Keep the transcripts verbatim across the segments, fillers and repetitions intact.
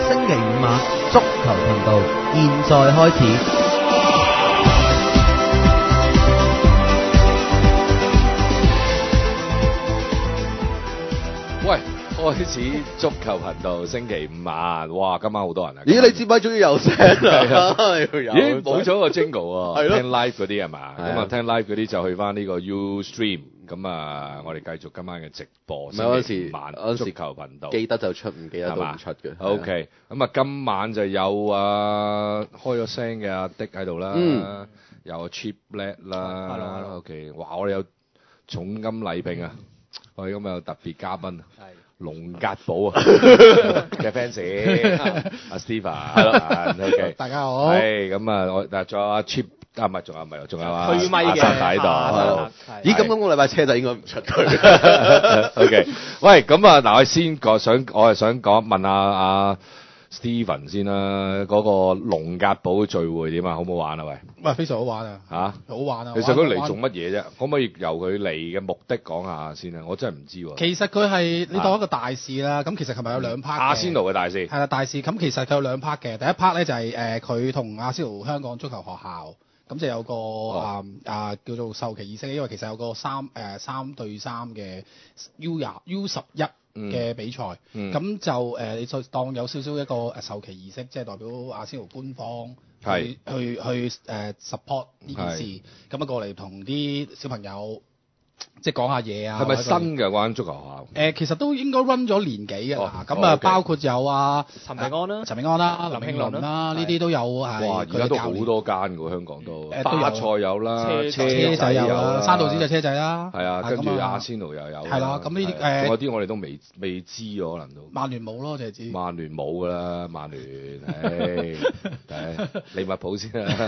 星期五晚足球頻道現在開始。 喂，開始足球頻道星期五晚，哇！今晚好多人啊！ 咦，你支咪終於有聲啦？ 咦，冇咗個 jingle 喎， 係咯聽 live 嗰啲係嘛？ 係啊咁啊，聽 live 嗰啲就去翻呢個 Ustream，咁啊，我哋繼續今晚嘅直播。 唔係嗰陣時星期五晚足嗰陣時球頻道， 記得就出，唔記得都唔出嘅。 OK，咁啊，今晚就有啊開咗聲嘅阿迪喺度啦， 嗯有 Cheap Lad 啦 Hello, hello ，OK，哇！我哋有重金禮聘啊！我哋今日有特別嘉賓，龍格堡啊嘅 fans，阿 Steve，係咯，OK， 大家好。 係咁啊，我但係仲有阿 Cheap，啊唔係，仲有唔係，仲有阿推咪嘅阿山喺度。 係咦，咁今個禮拜車仔應該唔出佢。 OK，喂，咁啊，嗱，我先講，想我係想講問下阿 Steven 先啦，嗰個龍格堡聚會點啊？好唔好玩啊？喂， 喂，非常好玩啊！ 嚇， 好玩啊！ 其實佢嚟玩做乜嘢啫？可唔可以由佢嚟嘅目的講下先啊？我真係唔知喎。 其實佢係你當一個大事啦。咁其實琴日有兩 part 嘅。 阿仙奴嘅大事係啦，大事。咁其實佢有兩 part 嘅。第一 part 咧就係誒佢同阿仙奴香港足球學校，咁就有個啊啊叫做授旗儀式，因為其實有個三誒三對三嘅 U 廿 U 十一嘅比賽，咁、 嗯就誒、呃、你再當有少少一個誒授旗儀式，即係代表阿仙奴官方去係去去誒、呃、support 呢件事， 係咁啊過嚟同啲小朋友即係講下嘢啊。 係咪或者新嘅嗰間足球學校？ 誒、其實都應該 run 咗年幾嘅啦，咁哦啊、 ，OK 包括有啊陳明安啦陳明安啦、林慶林慶倫啦倫啦，呢啲都有係哇！而佢家都好嘅教練。 多間㗎，香港都誒都有巴塞有啦， 車車車仔有啦啦，，山道子就車仔啦， 係啊，跟住咁啊阿仙奴又有， 係啦咁呢啲係啊誒仲有啲我哋都未未知喎，可能都。 曼聯冇咯，就係知。 曼聯冇㗎啦，曼聯，唉，唉，利物浦先啦，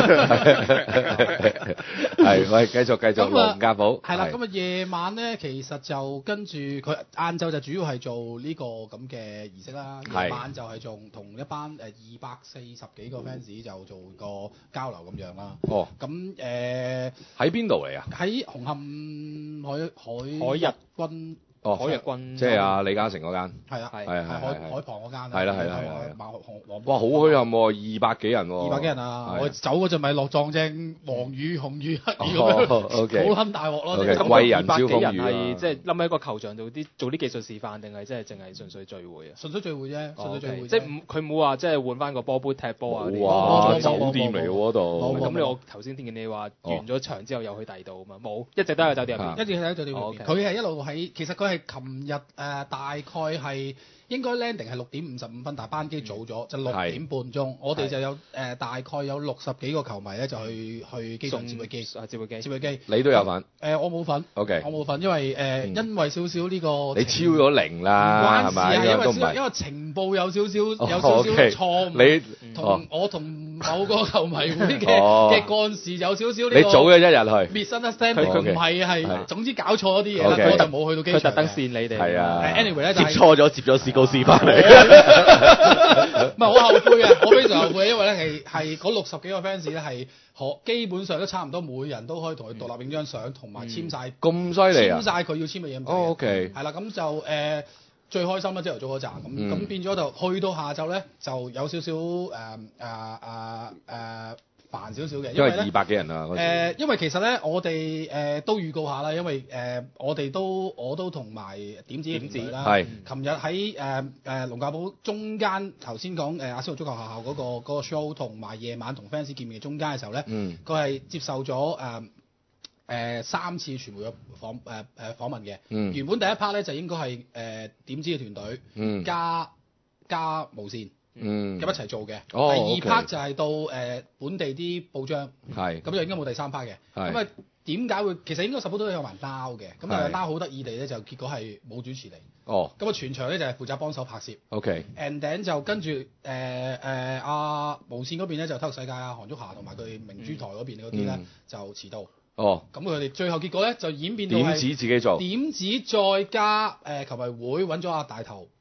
係，喂，繼續繼續， 咁啊龍格堡， 係啦，咁啊夜晚咧，其實就跟住佢晏晝就主要係做呢個咁嘅儀式啦， 係夜晚就係仲同一班誒二百四十幾個 fans 就做個交流咁樣啦。 哦， 咁誒喺邊度嚟啊？ 喺紅磡海海海逸軍哦， 海逸軍即係阿李嘉誠嗰間， 係啊， 係係海係係係海旁嗰間啊係啦係啦係啦係啦馬紅哇，好墟冚喎，二百幾人喎， 二百幾人啊！ 係我走嗰陣咪落撞正黃雨、紅雨、黑雨咁哦樣， ，OK 好撚大鑊咯！ OK 真係咁貴人二百幾人招風雨啊係即係冧喺個球場度啲做啲技術示範，定係即係淨係純粹聚會啊？ 純粹聚會啫，純粹聚會啫。 即係唔佢冇話即係換翻個波杯踢波啊嗰啲。 哇， 冇冇冇酒店嚟喎嗰度冇，冇咁你我頭先見你話完咗場之後又去第二度啊嘛，冇，一直都喺酒店入啊邊。 一直喺酒店入哦邊， ，OK 佢係一路喺，其實佢係琴日誒大概係應該 landing 係六點五十五分，但係班機早咗，就六點半鐘。我哋就有誒大概有六十幾個球迷咧，就去去機場接佢機， 啊接佢機。 接佢機。 你都有份誒我冇份 OK 我冇份，因為誒因為少少呢個你超咗零啦，係唔關事咪？ 啊，因為應該都唔係因為情報有少少哦有少少 OK 錯誤。 你同我同某個球迷會嘅哦嘅幹事有少少呢個你早咗一日去， misunderstanding， 佢佢唔係係係總之搞錯咗啲嘢啦， OK 我就冇去到機場嘅。 佢特登線你哋。 係啊誒 anyway 咧，就係接錯咗，接咗史高斯翻嚟。 唔係我後悔嘅，我非常後悔，因為咧係係嗰六十幾個 fans 咧係可基本上都差唔多每人都可以同佢獨立影張相，同埋簽晒咁犀利啊簽！晒佢要簽嘅嘢。 哦，OK 係啦，咁就誒最開心啦，朝頭早嗰站咁嗯咁變咗就去到下晝咧就有少少誒誒誒誒煩少少嘅， 因為咧二百幾人啊嗰時， 誒，因為其實咧，我哋誒、呃、都預告下啦，因為誒、呃、我哋都我都同埋點子嘅團隊啦， 係琴日喺誒誒龍格堡中間頭先講誒阿仙奴足球學校嗰、個嗰個 show 同埋夜晚同 fans 見面嘅中間嘅時候咧， 嗯佢係、接受咗誒誒三次傳媒嘅訪誒誒、呃、訪問嘅。 嗯原本第一 part 咧就應該係誒、呃、點子嘅團隊、 嗯加加無線嗯咁一齊做嘅。 哦第二 OK part 就係到誒、呃本地啲報章。 係咁就應該冇第三 part 嘅。 係咁啊點解會？其實應該十鋪都有埋包嘅。咁但係係包好得意地咧，就結果係冇主持嚟。 哦咁啊全場咧就係負責幫手拍攝。 ，OK， and then 就跟住誒誒阿無線嗰邊咧就體育世界啊、韓足霞同埋佢明珠台嗰邊嗰啲咧嗯就遲到。 哦， 咁佢哋最後結果咧就演變到點係子自己做， 點子再加誒、呃球迷會揾咗阿大頭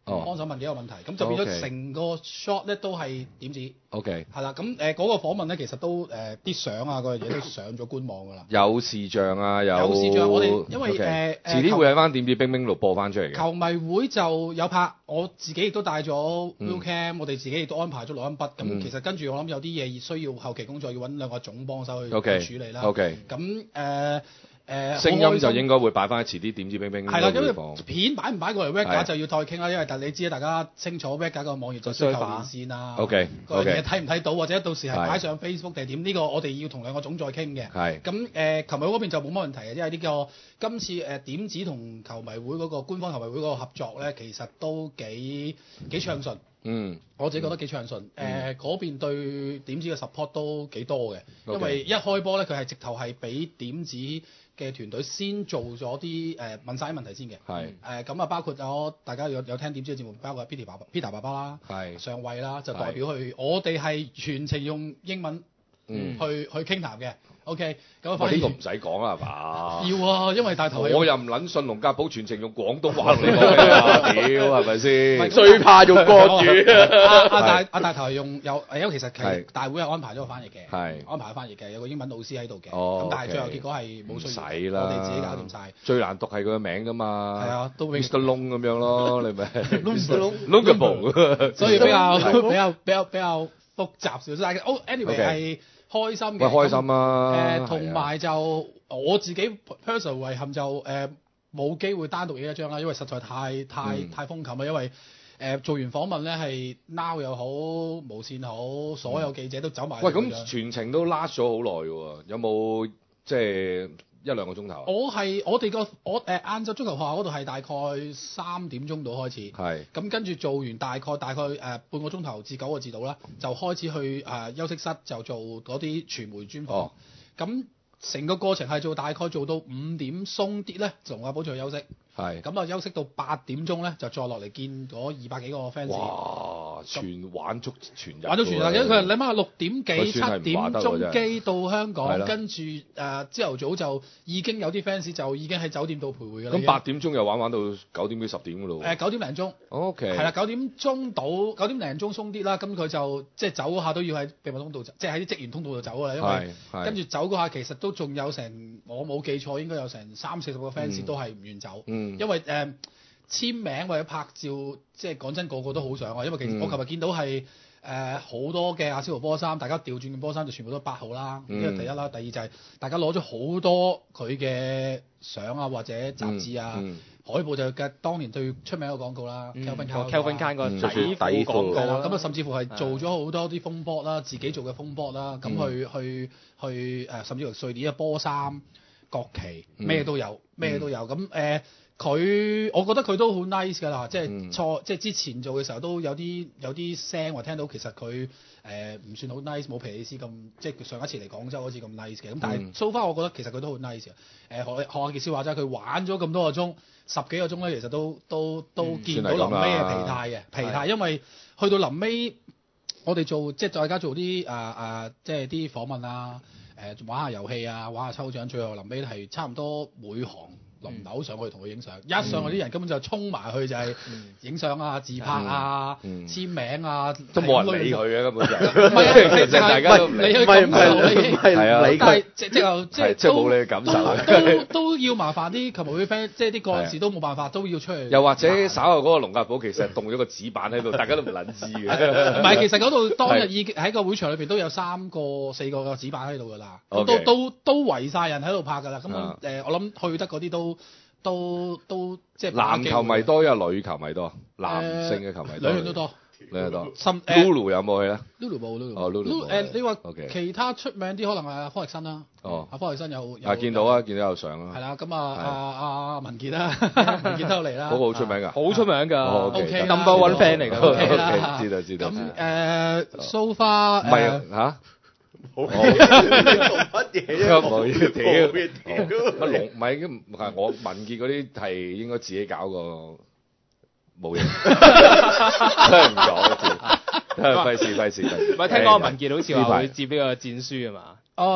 哦幫手問幾個問題，咁就變 OK 咗成個 shot 咧都係點子。 OK， 係啦，咁誒嗰個訪問咧，其實都誒啲相啊嗰樣嘢都上咗官網㗎啦。 有視像啊，有有視像，我哋因為 OK 誒誒遲啲會喺翻點子冰冰度播翻出嚟嘅。 球迷會就有拍，我自己亦都帶咗嗯 Will Cam，、我哋自己亦都安排咗錄音筆。咁、 嗯其實跟住我諗有啲嘢需要後期工作，要揾兩個總幫手去 OK 去處理啦。 OK 咁誒誒聲音就應該該會擺翻遲啲點子冰冰係啦，因為都會放。 片擺唔擺過嚟 Red 係架就要再傾啦，因為但你知大家清楚 Red 架個網頁就需求連線啊 OK， 嗰樣 OK 嘢睇唔睇到，或者到時係係擺上 Facebook 定係點？呢個我哋要同兩個總再傾嘅。 係咁誒，呃琴日嗰邊就冇乜問題嘅，因為呢、個今次誒、呃、點子同球迷會嗰個官方球迷會嗰個合作咧，其實都幾幾暢順。 嗯我自己覺得幾暢順。誒嗰、邊對點子嘅 support 都幾多嘅， OK 因為一開波咧，佢係直頭係俾點子嘅團隊先做咗啲誒問晒啲問題先嘅。 係誒咁啊，包括咗大家有有聽點知嘅節目，包括 Peter 爸爸、Peter 爸爸啦， 係上位啦，就代表去。我哋係全程用英文嗯去去傾談嘅。OK，咁啊， 喂反而呢個唔使講啦係嘛？ 要啊，因為大頭係我又唔撚信龍家寶全程用廣東話同你講嘅啊，屌係咪先？ 最怕用國語。 阿阿大阿大頭係用有誒，因為其實其係實大會係安排咗個翻譯嘅， 係安排咗翻譯嘅，有個英文老師喺度嘅。 哦咁但係最後 OK 結果係冇需要， 唔使啦我哋自己搞掂晒。 最難讀係佢嘅名㗎嘛。 係啊，都永 Mister Long 咁樣咯，你咪 Mister Long Longable， 所以比較係比較比較比較複雜少少。但係哦，anyway OK 係開心嘅。 喂開心啊誒， 係同埋就我自己 personal 遺憾就誒冇機會單獨影一張啦，因為實在太太嗯太瘋冚啦，因為。誒、做完訪問咧，係 Now 又好，無線好，所有記者都走埋。 喂，咁全程都 last 咗好耐嘅喎，有冇即係一兩個鐘頭啊？ 我係我哋個我誒晏晝足球學校嗰度係大概三點鐘度開始， 係咁跟住做完大概大概誒、呃、半個鐘頭至九個字度啦，就開始去誒、呃、休息室就做嗰啲傳媒專訪。 哦咁成、個過程係做大概做到五點鬆啲咧，就同阿寶再休息。 係。 咁啊休息到八點鐘咧，就再落嚟見嗰二百幾個 fans。 哇！全玩足全日喎， 玩到全日，因為佢你諗下六點幾七佢算係唔點話得喎真係鐘機到香係港， 啦跟住誒朝頭早就已經有啲 fans 就已經喺酒店度徘徊㗎啦。已經咁八點鐘又玩玩到九點幾十點㗎咯喎。 誒九點零鐘。 O.K. 係啦，九點鐘到九點零鐘鬆啲啦，咁佢就即係走嗰下都要喺秘密通道走，即係喺啲職員通道度走㗎啦，因為係係跟住走嗰下其實都仲有成，我冇記錯應該有成三四十個 fans 嗯都係唔願走， 嗯因為誒、呃、簽名或者拍照，即係講真個個都好想啊，因為其實嗯我琴日見到係誒好多嘅阿仙奴波衫，大家調轉嘅波衫就全部都八號啦，呢個、 嗯第一啦，第二就係大家攞咗好多佢嘅相啊或者雜誌啊。 嗯嗯海報就嘅當年最出名嘅廣告啦嗯 ，Calvin 個 Klein Calvin Klein 個嗯底底褲廣褲告啦， 係啦，咁啊甚至乎係做咗好多啲風波啦，自己做嘅風波啦，咁嗯去去去誒，甚至乎瑞典嘅波衫、國旗嗯咩都有，咩都有。咁誒佢，我覺得佢都好 nice 㗎啦，即嗯係錯，即係之前做嘅時候都有啲有啲聲話聽到，其實佢誒唔算好 nice，冇皮里斯咁，即係上一次嚟廣州嗰次咁 nice 嘅。咁但嗯係 so far 我覺得其實佢都好 nice 嘅。誒學學阿傑少話齋，佢玩咗咁多個鐘，十幾個鐘咧，其實都都都嗯見到臨尾嘅疲態嘅疲態，因為去到臨尾，我哋做即係大家做啲誒誒，即係啲訪問啊，誒、玩下遊戲啊，玩下抽獎，最後臨尾係差唔多每行輪流上去同佢影相，一上去啲人根本就衝埋去就係影相啊、自拍啊、 嗯簽名啊， 都冇人理佢嘅根本就。 唔係啊， 其實大家都唔理。 你去唔係感受唔係你唔係係啊理但係佢。 即即係即係係即係冇都你嘅感受都都都要麻煩啲球迷會 friend，即係啲幹事都冇辦法，都要出去。 又或者稍後嗰個龍格堡其實動咗個紙板喺度，大家都唔撚知嘅。 唔係，其實嗰度當日已經喺個會場裏邊都有三個、四個個紙板喺度㗎啦，咁都 OK 都都圍晒人喺度拍㗎啦。咁啊誒，我諗去得嗰啲都都都即係男球迷多，因為女球迷多，男性嘅球迷多。 兩樣都多。 兩樣多。 甚誒 Lulu 有冇去咧？ Lulu 冇 Lulu 哦 Lulu 冇誒，你話 OK 其他出名啲可能係阿科力森啦。 哦阿科力森有有啊，見到啊，見到有相啊。 係啦，咁啊係阿阿文傑啦，文傑都有嚟啦。 嗰個好出名㗎。 好出名㗎哦，OK， OK 啦 number one fan 嚟㗎 OK 啦 OK，知道知道。 咁唔誒，so far 係嚇。 做乜嘢啊？ 冇嘢屌， 冇嘢屌乜龍唔係唔係我文傑嗰啲係應該自己搞個冇嘢，真係唔講字，費事費事費事。 唔係聽講文傑好似話會接呢個戰書啊嘛？ 誒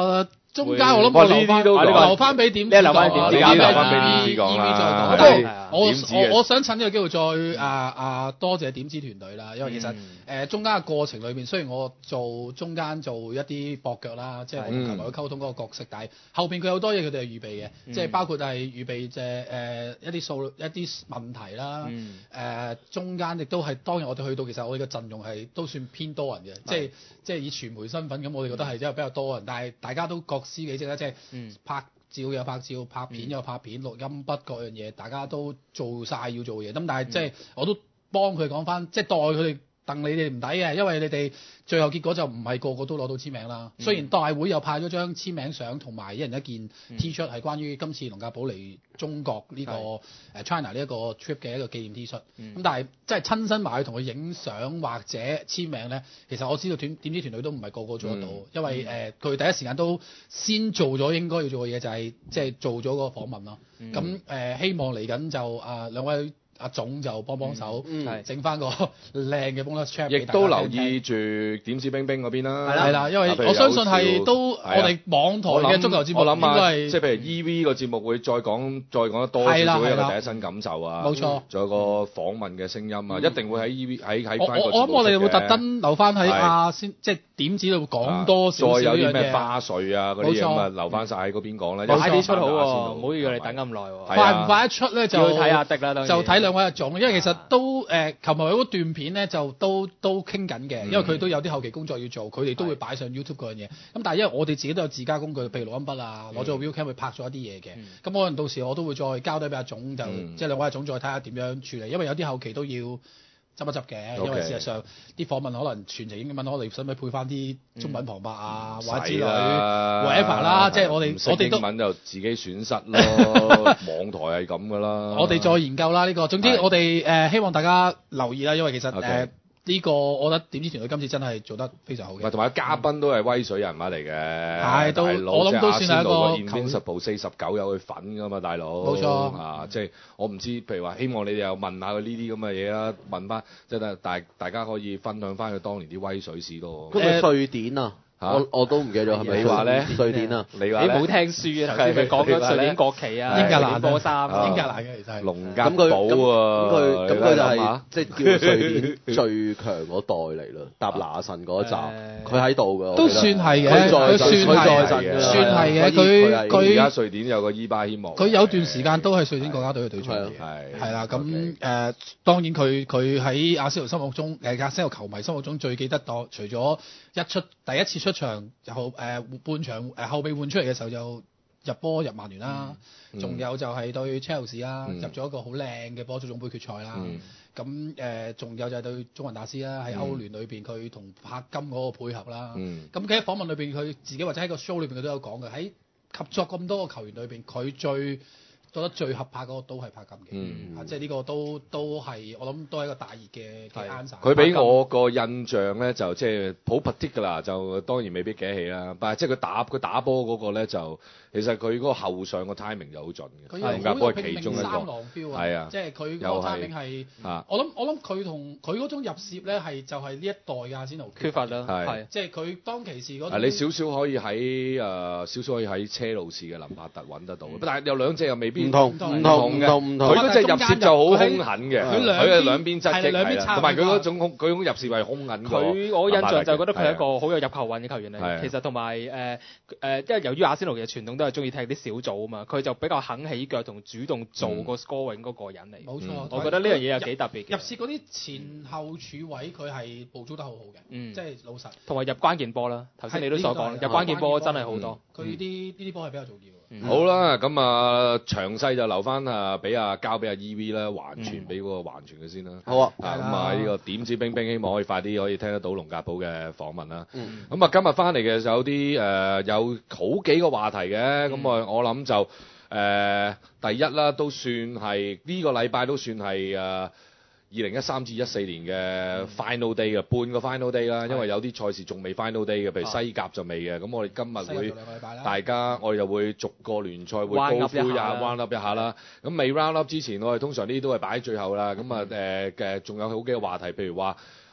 中間我諗我留翻留翻俾點子講， 留翻點子留留翻俾點子講啦。 再講。不過我我我想趁呢個機會再啊啊多謝點子團隊啦，因為其實誒中間嘅過程裏邊，雖然我做中間做一啲駁腳啦，即係我同球迷去溝通嗰個角色，但係後邊佢有好多嘢佢哋係預備嘅，即係包括係預備即係誒一啲數一啲問題啦，誒中間亦都係當日我哋去到，其實我哋嘅陣容係都算偏多人嘅，即係即係以傳媒身份咁，我哋覺得係真係比較多人，但係大家都各司其職啦，即係拍照有拍照，拍片有拍片，錄音筆各樣嘢，大家都做晒要做嘢。咁但係即係我都幫佢講翻，即係代佢哋戥你哋唔抵嘅，因為你哋最後結果就唔係個個都攞到簽名啦。雖然大會又派咗張簽名相同埋一人一件 T 恤，係關於今次龍格堡嚟中國呢個誒 China 呢一個 trip 嘅一個紀念 T 恤。咁但係即係親身埋去同佢影相或者簽名咧，其實我知道點點知團隊都唔係個個做得到，因為誒佢第一時間都先做咗應該要做嘅嘢，就係即係做咗個訪問咯。咁誒希望嚟緊就啊兩位。阿總就幫幫手，整翻個靚嘅 bonus track。亦都留意住點子冰冰嗰邊啦。 係啦，因為我相信係都我哋網台嘅足球節目應該係即係譬如 E V 個節目會再講再講得多少少一個第一身感受啊。 冇錯。 仲有個訪問嘅聲音啊，一定會喺 E V 喺喺翻個。 我我諗我哋會特登留翻喺阿先，即係點子度講多少少再有啲咩花絮啊嗰啲咁啊，留翻晒喺嗰邊講啦。 快啲出好喎，唔好要你等咁耐喎。 快唔快一出咧就睇下的啦， 就睇兩位阿總，因為其實都誒，琴日嗰段片咧就都都傾緊嘅，因為佢都有啲後期工作要做，佢哋都會擺上 YouTube 嗰樣嘢。咁但係因為我哋自己都有自家工具，譬如錄音筆啊，攞咗個 View Cam 去拍咗一啲嘢嘅。咁可能到時我都會再交低俾阿總，就即係兩位阿總再睇下點樣處理，因為有啲後期都要執一執嘅，因為事實上啲訪問可能全程英文，可能使唔使配翻啲中文旁白啊，或者之類 whatever 啦，即係我哋我哋都英文就自己損失咯，網台係咁噶啦。 我哋再研究啦呢個，總之我哋誒希望大家留意啦，因為其實誒。呢個我覺得點知團隊今次真係做得非常好嘅， 同埋嘉賓都係威水人物嚟嘅， 係都我諗都算係一個 Invincible 四十九有佢份噶嘛，大佬。 冇錯啊，即係我唔知，譬如話希望你哋又問下佢呢啲咁嘅嘢啦，問翻即係大大家可以分享翻佢當年啲威水史多。 咁咪瑞典啊？我我都唔記得咗係咪？ 你話咧？ 瑞典啊？ 你話你冇聽書啊？頭先佢講咗瑞典國旗啊， 英格蘭波衫， 英格蘭嘅其實係龍格堡啊！ 咁佢咁佢就係即係叫瑞典最強嗰代嚟啦，搭拿神嗰一集，佢喺度㗎。 都算係嘅， 佢在算係算係嘅。佢佢而家瑞典有個伊巴希望， 佢有段時間都係瑞典國家隊嘅隊長嘅， 係係啦。咁誒，當然佢佢喺阿仙奴心目中，誒阿仙奴球迷心目中最記得當，除咗一出第一次出場後誒、呃、半場誒、呃、後備換出嚟嘅時候就入波入曼聯啦，仲、嗯、有就係對車路士啦，嗯、入咗一個好靚嘅波，足總杯決賽啦。咁誒仲有就係對祖雲達斯啦，喺歐聯裏邊佢同柏金嗰個配合啦。咁佢喺訪問裏邊佢自己或者喺個 show 裏邊佢都有講嘅，喺合作咁多個球員裏邊佢最覺得最合拍嗰個都係柏金嘅，嗯、啊，即係呢個都都係我諗都係一個大熱嘅嘅 answer。 佢俾我個印象咧就即係好 particular，就當然未必記得起啦。但係即係佢打佢打波嗰個咧就其實佢嗰個後上個 timing 就好準嘅。龍格堡係其中一個。三郎 feel 啊，啊即係佢個 timing 係。我諗我諗佢同佢嗰種入攝咧係就係呢一代嘅阿仙奴缺乏啦，係即係佢當其時嗰。 你少少可以喺誒少少可以喺車路士嘅林柏特揾得到，但係有兩隻又未必。 唔同唔同唔同唔同， 佢嗰隻入攝就好兇狠嘅， 佢係兩邊側擊係啦， 同埋佢嗰種佢嗰種入攝係兇狠。 佢我印象就覺得佢係一個好有入球運嘅球員嚟。其實同埋誒誒，因為由於阿仙奴嘅傳統都係中意踢啲小組啊嘛，佢就比較肯起腳同主動做個 scoring 嗰個人嚟。 冇錯， 我覺得呢樣嘢係幾特別嘅。 入攝嗰啲前後柱位佢係捕捉得好好嘅，即係老實。 同埋入關鍵波啦，頭先你都所講，入關鍵波真係好多。 佢呢啲呢啲波係比較重要。 好啦，咁啊詳細就留翻啊，俾啊交俾阿 E V 啦，還傳俾嗰個還傳嘅先啦。 好啊， 咁啊呢個點子冰冰，希望可以快啲可以聽得到龍格堡嘅訪問啦。咁啊今日翻嚟嘅有啲誒有好幾個話題嘅，咁啊我諗就誒第一啦，都算係呢個禮拜都算係誒。二零一三至一四年嘅 final day 嘅半個 final day 啦，因為有啲賽事仲未 final day 嘅，譬如西甲就未嘅。咁我哋今日會大家我哋就會逐個聯賽會高呼下 round up 一下啦。咁未 round up 之前，我哋通常呢啲都係擺喺最後啦。咁啊誒嘅仲有好幾個話題，譬如話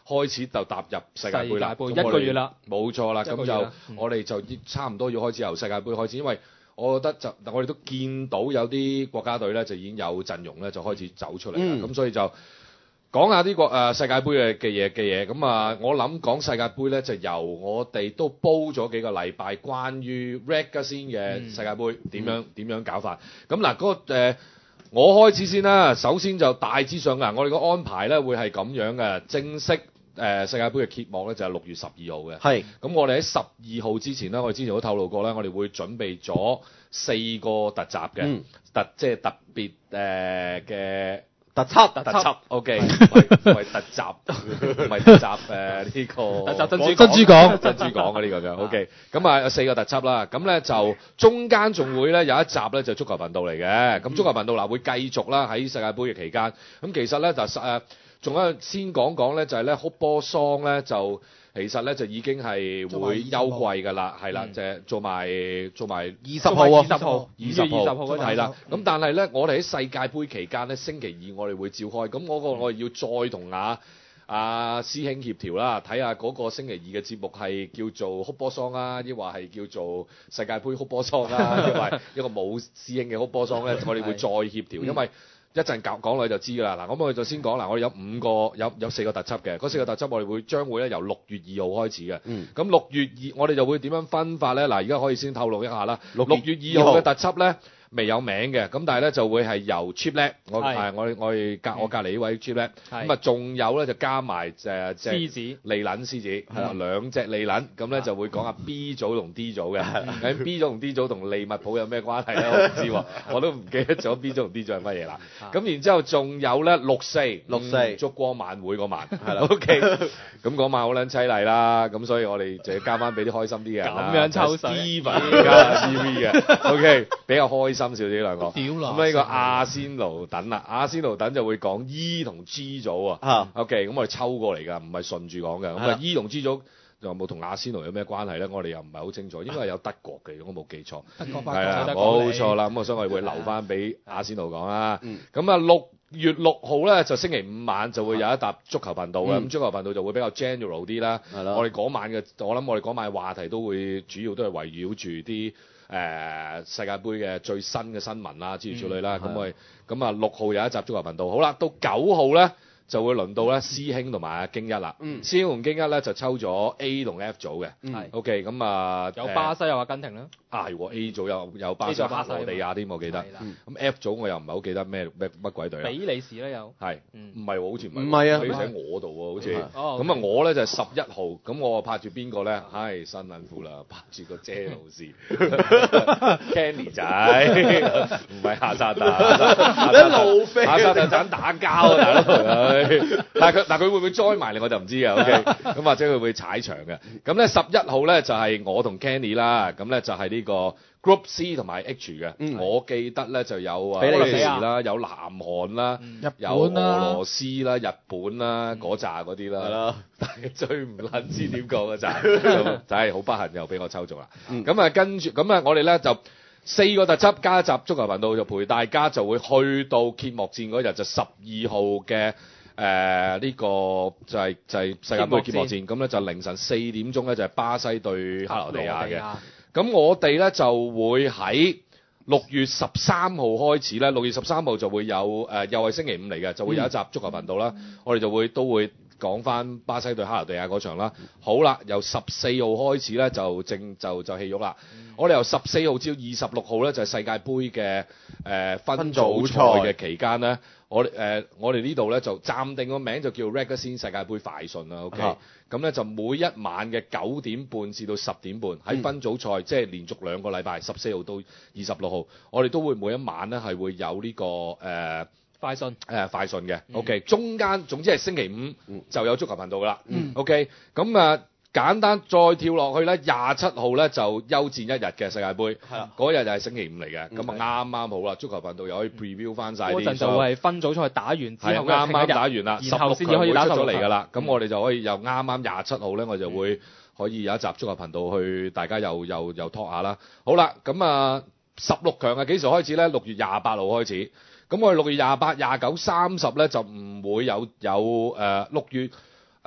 開始就踏入世界盃啦， 世界盃一個月啦， 冇錯啦，咁就、 嗯、 我哋就差唔多要開始由世界盃開始，因為我覺得就我哋都見到有啲國家隊咧就已經有陣容咧就開始走出嚟啦，咁、嗯、所以就講下啲國誒世界盃嘅嘅嘢嘅嘢，咁啊我諗講世界盃咧就由我哋都煲咗幾個禮拜關於 Rega 先嘅世界盃點、嗯、樣點、嗯、樣搞法，咁嗱嗰個、呃、我開始先啦，首先就大致上啊，我哋個安排咧會係咁樣嘅，正式。誒、呃、世界盃嘅揭幕咧就係六月十二號嘅，係咁我哋喺十二號之前咧，我哋之前都透露過咧，我哋會準備咗四個特集嘅、嗯，特即係特別誒嘅、呃、特輯，特輯 ，OK，唔係唔係特集，唔係特集誒呢、呃這個特集珍珠珍珠港， 珍珠港嘅呢個嘅 ，OK，咁啊有四個特輯啦，咁咧就中間仲會咧有一集咧就足球頻道嚟嘅，咁足球頻道嗱會繼續啦喺世界盃嘅期間，咁其實咧就誒。呃仲有先講講咧，就係咧哭波桑咧，就其實咧就已經係會休季㗎啦，係啦，就係做埋做埋二十號啊，二十號，二十號嗰陣係啦。咁但係咧，我哋喺世界盃期間咧，星期二我哋會召開，咁嗰個我哋要再同阿阿師兄協調啦，睇下嗰個星期二嘅節目係叫做哭波桑啊，抑或係叫做世界盃哭波桑啊，抑或一個冇師兄嘅哭波桑咧，我哋會再協調，因為。一陣講講落去就知㗎啦。嗱，咁我哋就先講嗱，我哋有五個有有四個特輯嘅，嗰四個特輯我哋會將會咧由六月二號開始嘅。嗯。咁六月二我哋就會點樣分法咧？嗱，而家可以先透露一下啦。六月二號嘅特輯咧未有名嘅，咁但係咧就會係由 Cheap Lad，我係我我哋隔我隔離呢位 Cheap Lad，咁啊仲有咧就加埋誒隻獅子利撚獅子，係啦兩隻利撚，咁咧就會講下 B 組同 D 組嘅。咁 B 組同 D 組同利物浦有咩關係咧？我唔知喎，我都唔記得咗 B 組同 D 組係乜嘢啦。咁然之後仲有咧六四六四燭光晚會嗰晚，係啦 ，OK，咁嗰晚好撚凄厲啦，咁所以我哋就要加翻俾啲開心啲嘅人啦。 咁樣抽水 Steven 加 T V 嘅 ，OK， 比較開心少少呢兩個。咁呢個阿仙奴等啦，阿仙奴等就會講 E 同 G 組啊。OK，咁我哋抽過嚟㗎，唔係順住講嘅。咁啊 E 同 G 組有冇同阿仙奴有咩關係咧？我哋又唔係好清楚，應該係有德國嘅，如果冇記錯。德國係啦，冇錯啦。咁所以我哋會留翻俾阿仙奴講啦。咁啊六月六號咧就星期五晚就會有一集足球頻道嘅，咁、嗯、足球頻道就會比較 general 啲啦。我哋嗰晚嘅，我諗我哋嗰晚嘅話題都會主要都係圍繞住啲誒世界盃嘅最新嘅新聞啦，諸如此類啦。咁我哋咁啊六號有一集足球頻道，好啦，到九號咧就會輪到咧師兄同埋阿京一啦。嗯，師兄同京一咧就抽咗 A 同 F 組嘅。嗯，係。OK，咁啊有巴西有阿根廷啦。 啊係喎 A 組有有巴西、克羅地亞添，我記得。咁 F 組我又唔係好記得咩咩乜鬼隊啦。 比利時咧有。係。唔係喎，好似唔係。 唔係啊。 你寫我度喎，好似。哦。咁啊，我咧就係十一號，咁我拍住邊個咧？唉，辛苦啦，拍住個姐路士 Kenny 仔，唔係夏薩特。 一路飛。 夏薩特盞打交啊，大佬。但係佢但係佢會唔會 join 埋你我就唔知啊。OK，咁或者佢會踩場嘅。咁咧十一號咧就係我同 Kenny 啦，咁咧就係呢個 Group C 同埋 H 嘅。嗯、我記得咧就有啊，比利時啦，有南韓啦，嗯、有俄羅斯啦、日本啦嗰扎嗰啲啦。係咯、嗯，但係最唔撚知點講嗰扎，就係好不幸又俾我抽中啦。咁啊、嗯、跟住咁啊，我哋咧就四個特輯加一集足球頻道，就陪大家就會去到揭幕戰嗰日，就十二號嘅。誒呢、呃這個就係、是、就係、是、世界盃揭幕戰，咁咧就凌晨四點鐘咧就係、是、巴西對克羅地亞嘅。咁我哋咧就會喺六月十三號開始咧，六月十三號就會有誒、呃、又係星期五嚟嘅，就會有一集足球頻道啦。嗯、我哋就會都會講翻巴西對克羅地亞嗰場啦。好啦，由十四號開始咧就正就就戲肉啦。嗯、我哋由十四號至二十六號咧就係、是、世界盃嘅誒分組賽嘅期間咧。我哋誒、呃、我哋呢度咧就暫定個名就叫 Rega 先世界盃快訊啦 ，OK，咁咧、啊、就每一晚嘅九點半至到十點半喺分組賽，嗯、即係連續兩個禮拜，十四號到二十六號，我哋都會每一晚咧係會有呢、這個誒、呃、 快訊誒、 呃、快訊嘅 ，OK，、嗯、中間總之係星期五就有足球頻道噶啦、嗯、，OK，咁啊。簡單再跳落去咧，廿七號咧就休戰一日嘅世界盃，嗰日就係星期五嚟嘅，咁啊啱啱好啦，足球頻道又可以 preview 翻曬啲。嗰陣就會係分組賽打完之後啱啱打完啦，然後先至可以打出咗嚟㗎啦。咁我哋就可以又啱啱廿七號咧，我就會可以有一集足球頻道去大家又又又 talk 下啦。好啦，咁啊十六強係幾時開始咧？六月廿八號開始。咁我哋六月廿八、廿九、三十咧就唔會有有誒六月。誒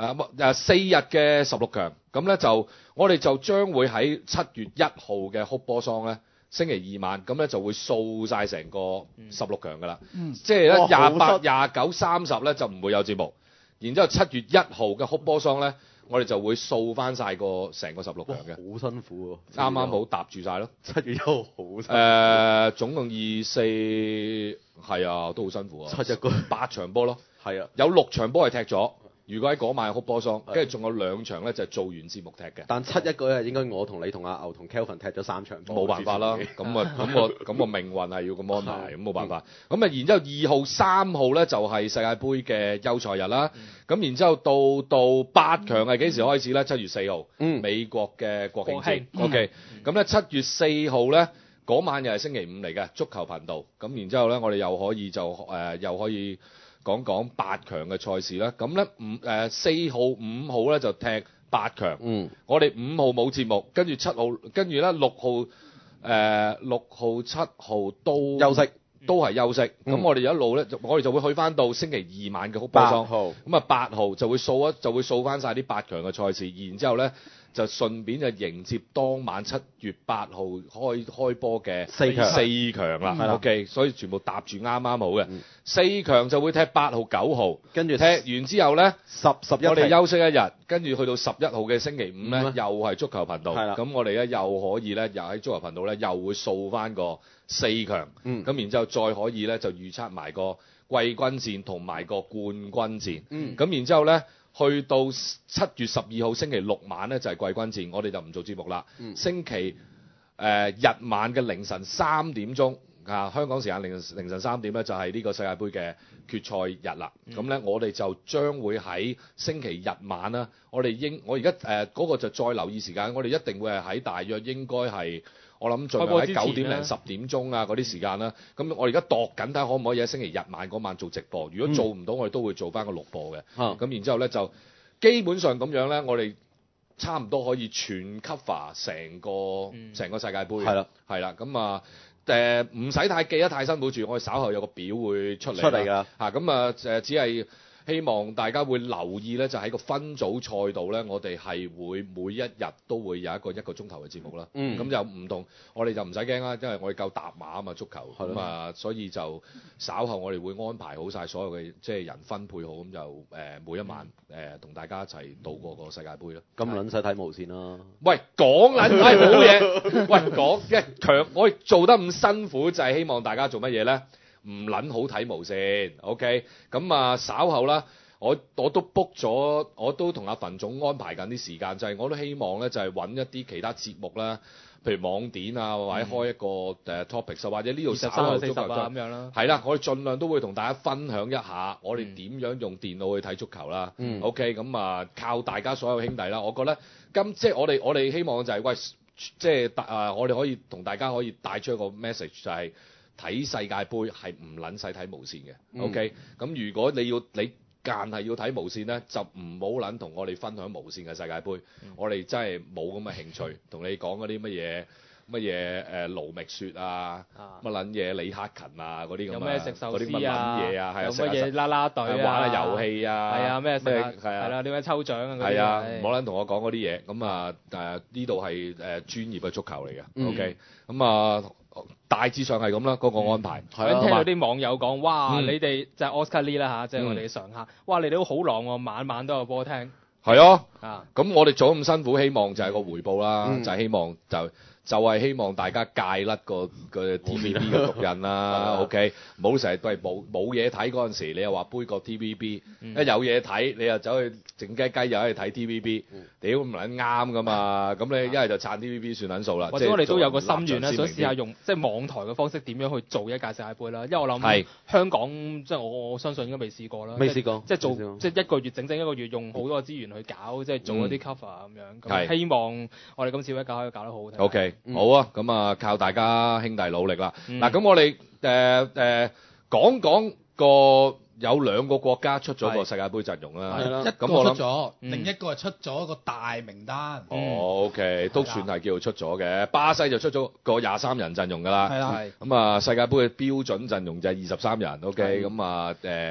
誒誒四日嘅十六強，咁咧就我哋就將會喺七月一號嘅哭波桑咧，星期二晚，咁咧就會掃晒成個十六強噶啦， 嗯、 即係咧哇廿八、 好廿九、三十咧就唔會有節目，然之後七月一號嘅哭波桑咧，我哋就會掃翻晒個成個十六強嘅， 好辛苦喎， 啱啱好搭住晒咯。 七月一號好辛苦。 誒，總共二四係啊，都好辛苦啊， 七一個八場波咯， 係啊， 有六場波係踢咗。如果喺嗰晚哭波桑，跟住仲有兩場咧就係做完節目踢嘅。 但七一嗰日應該我同你同阿牛同 Kelvin 踢咗三場波， 冇辦法啦，咁啊咁我咁我命運係要咁安排，咁冇辦法。咁啊，然之後二號、三號咧就係世界盃嘅優賽日啦。咁然之後到到八強係幾時開始咧？七月四號， 嗯， 美國嘅國慶節。 國慶 OK，咁咧七月四號咧嗰晚又係星期五嚟嘅足球頻道。咁然之後咧，我哋又可以就誒、呃、又可以。講講八強嘅賽事啦，咁咧五誒四號、五號咧就踢八強， 嗯，我哋五號冇節目，跟住七號，跟住咧六號誒六號、七號都休息， 都係休息。咁、嗯、我哋一路咧，我哋就會去翻到星期二晚嘅哭波桑，咁啊八號就會掃一就會掃翻晒啲八強嘅賽事，然之後咧。就順便就迎接當晚七月八號開開波嘅四強四強啦、嗯、，OK，所以全部搭住啱啱好嘅。 嗯、 四強就會踢八號、九號， 跟住踢完之後咧， 十十一， 我哋休息一日，跟住去到十一號嘅星期五咧， 嗯、 又係足球頻道。係啦，咁我哋咧又可以咧，又喺足球頻道咧，又會掃翻個四強。嗯，咁然之後再可以咧就預測埋個季軍戰同埋個冠軍戰。嗯，咁然之後咧。去到七月十二號星期六晚咧就係、是、季軍戰，我哋就唔做節目啦。嗯、星期誒、呃、日晚嘅凌晨三點鐘啊，香港時間凌凌晨三點咧就係、是、呢個世界盃嘅決賽日啦。咁咧、嗯、我哋就將會喺星期日晚啦，我哋應我而家誒嗰個就再留意時間，我哋一定會係喺大約應該係。我諗盡量喺九點零十點鐘啊嗰啲時間啦，咁我而家度緊睇可唔可以喺星期日晚嗰晚做直播，如果做唔到，我哋都會做翻個錄播嘅。咁、嗯、然之後咧就基本上咁樣咧，我哋差唔多可以全 cover 成個成、嗯、個世界盃。係啦，係啦，咁啊誒唔使太記得太辛苦住，我哋稍後有個表會出嚟。出嚟㗎嚇，咁啊誒只係。希望大家會留意咧，就喺個分組賽度咧，我哋係會每一日都會有一個一個鐘頭嘅節目啦。嗯，咁就唔同，我哋就唔使驚啦，因為我哋夠搭馬啊嘛，足球咁啊的，所以就稍後我哋會安排好晒所有嘅即係人分配好，咁就誒、呃、每一晚誒同、呃、大家一齊度過個世界盃咯。咁撚使睇無線啦。喂，講撚係好嘢。喂，講即係強，我哋做得咁辛苦，就係希望大家做乜嘢咧？唔撚好睇無線 ，OK，咁啊稍後啦，我我都 book 咗，我都同阿馮總安排緊啲時間，就係、是、我都希望咧，就係、是、揾一啲其他節目啦，譬如網點啊，或者開一個誒 topic，或者呢度稍後足球咁樣啦，係啦，我哋盡量都會同大家分享一下，我哋點樣用電腦去睇足球啦、嗯、，OK，咁啊靠大家所有兄弟啦，我覺得今即係我哋我哋希望就係、是、喂，即係啊，我哋可以同大家可以帶出一個 message 就係、是。睇世界盃係唔撚使睇無線嘅 ，OK？咁、嗯、如果你要你間係要睇無線咧，就唔好撚同我哋分享無線嘅世界盃，嗯、我哋真係冇咁嘅興趣，同你講嗰啲乜嘢乜嘢誒盧覓雪啊，乜撚嘢李克勤啊嗰啲咁啊，嗰啲乜撚嘢啊，係啊， 有乜嘢啦啦隊啊， 玩下遊戲啊，係啊咩食啊， 係啊， 係啦點樣抽獎啊嗰啲， 係啊，唔好撚同我講嗰啲嘢，咁啊誒呢度係誒專業嘅足球嚟嘅、嗯、，OK？咁啊。大致上係咁啦，嗰、那個安排。 我、嗯、聽到啲網友講，哇！嗯、你哋就係 Oscar Lee 啦嚇，即係我哋嘅常客。嗯、哇！你哋都好狼喎，晚晚都有波聽。 係啊，啊咁我哋做咁辛苦，希望就係個回報啦，嗯、就係希望就。就係希望大家戒甩個個 T V B 嘅毒癮啦，OK，唔好成日都係冇冇嘢睇嗰陣時，你又話杯葛 T V B，一有嘢睇你又走去靜雞雞又去睇 T V B，屌唔撚啱噶嘛，咁你一係就撐 T V B 算撚數啦。 或者我哋都有個心願咧，想試下用即係網台嘅方式點樣去做一屆世界盃啦，因為我諗香港即係我我相信應該未試過啦， 未試過， 即係做即係一個月整整一個月用好多資源去搞，即係做一啲 cover 咁樣，咁希望我哋今次一搞可以搞得好好聽。 OK。嗯、好啊，咁啊靠大家兄弟努力啦。嗱、嗯，咁我哋誒誒講講個有兩個國家出咗個世界盃陣容啦。係啦， 一個出咗，嗯、另一個係出咗一個大名單。 嗯、哦，OK，都算係叫做出咗嘅。巴西就出咗個廿三人陣容㗎啦。係啦，係。咁啊，世界盃嘅標準陣容就係二十三人。OK，咁啊誒。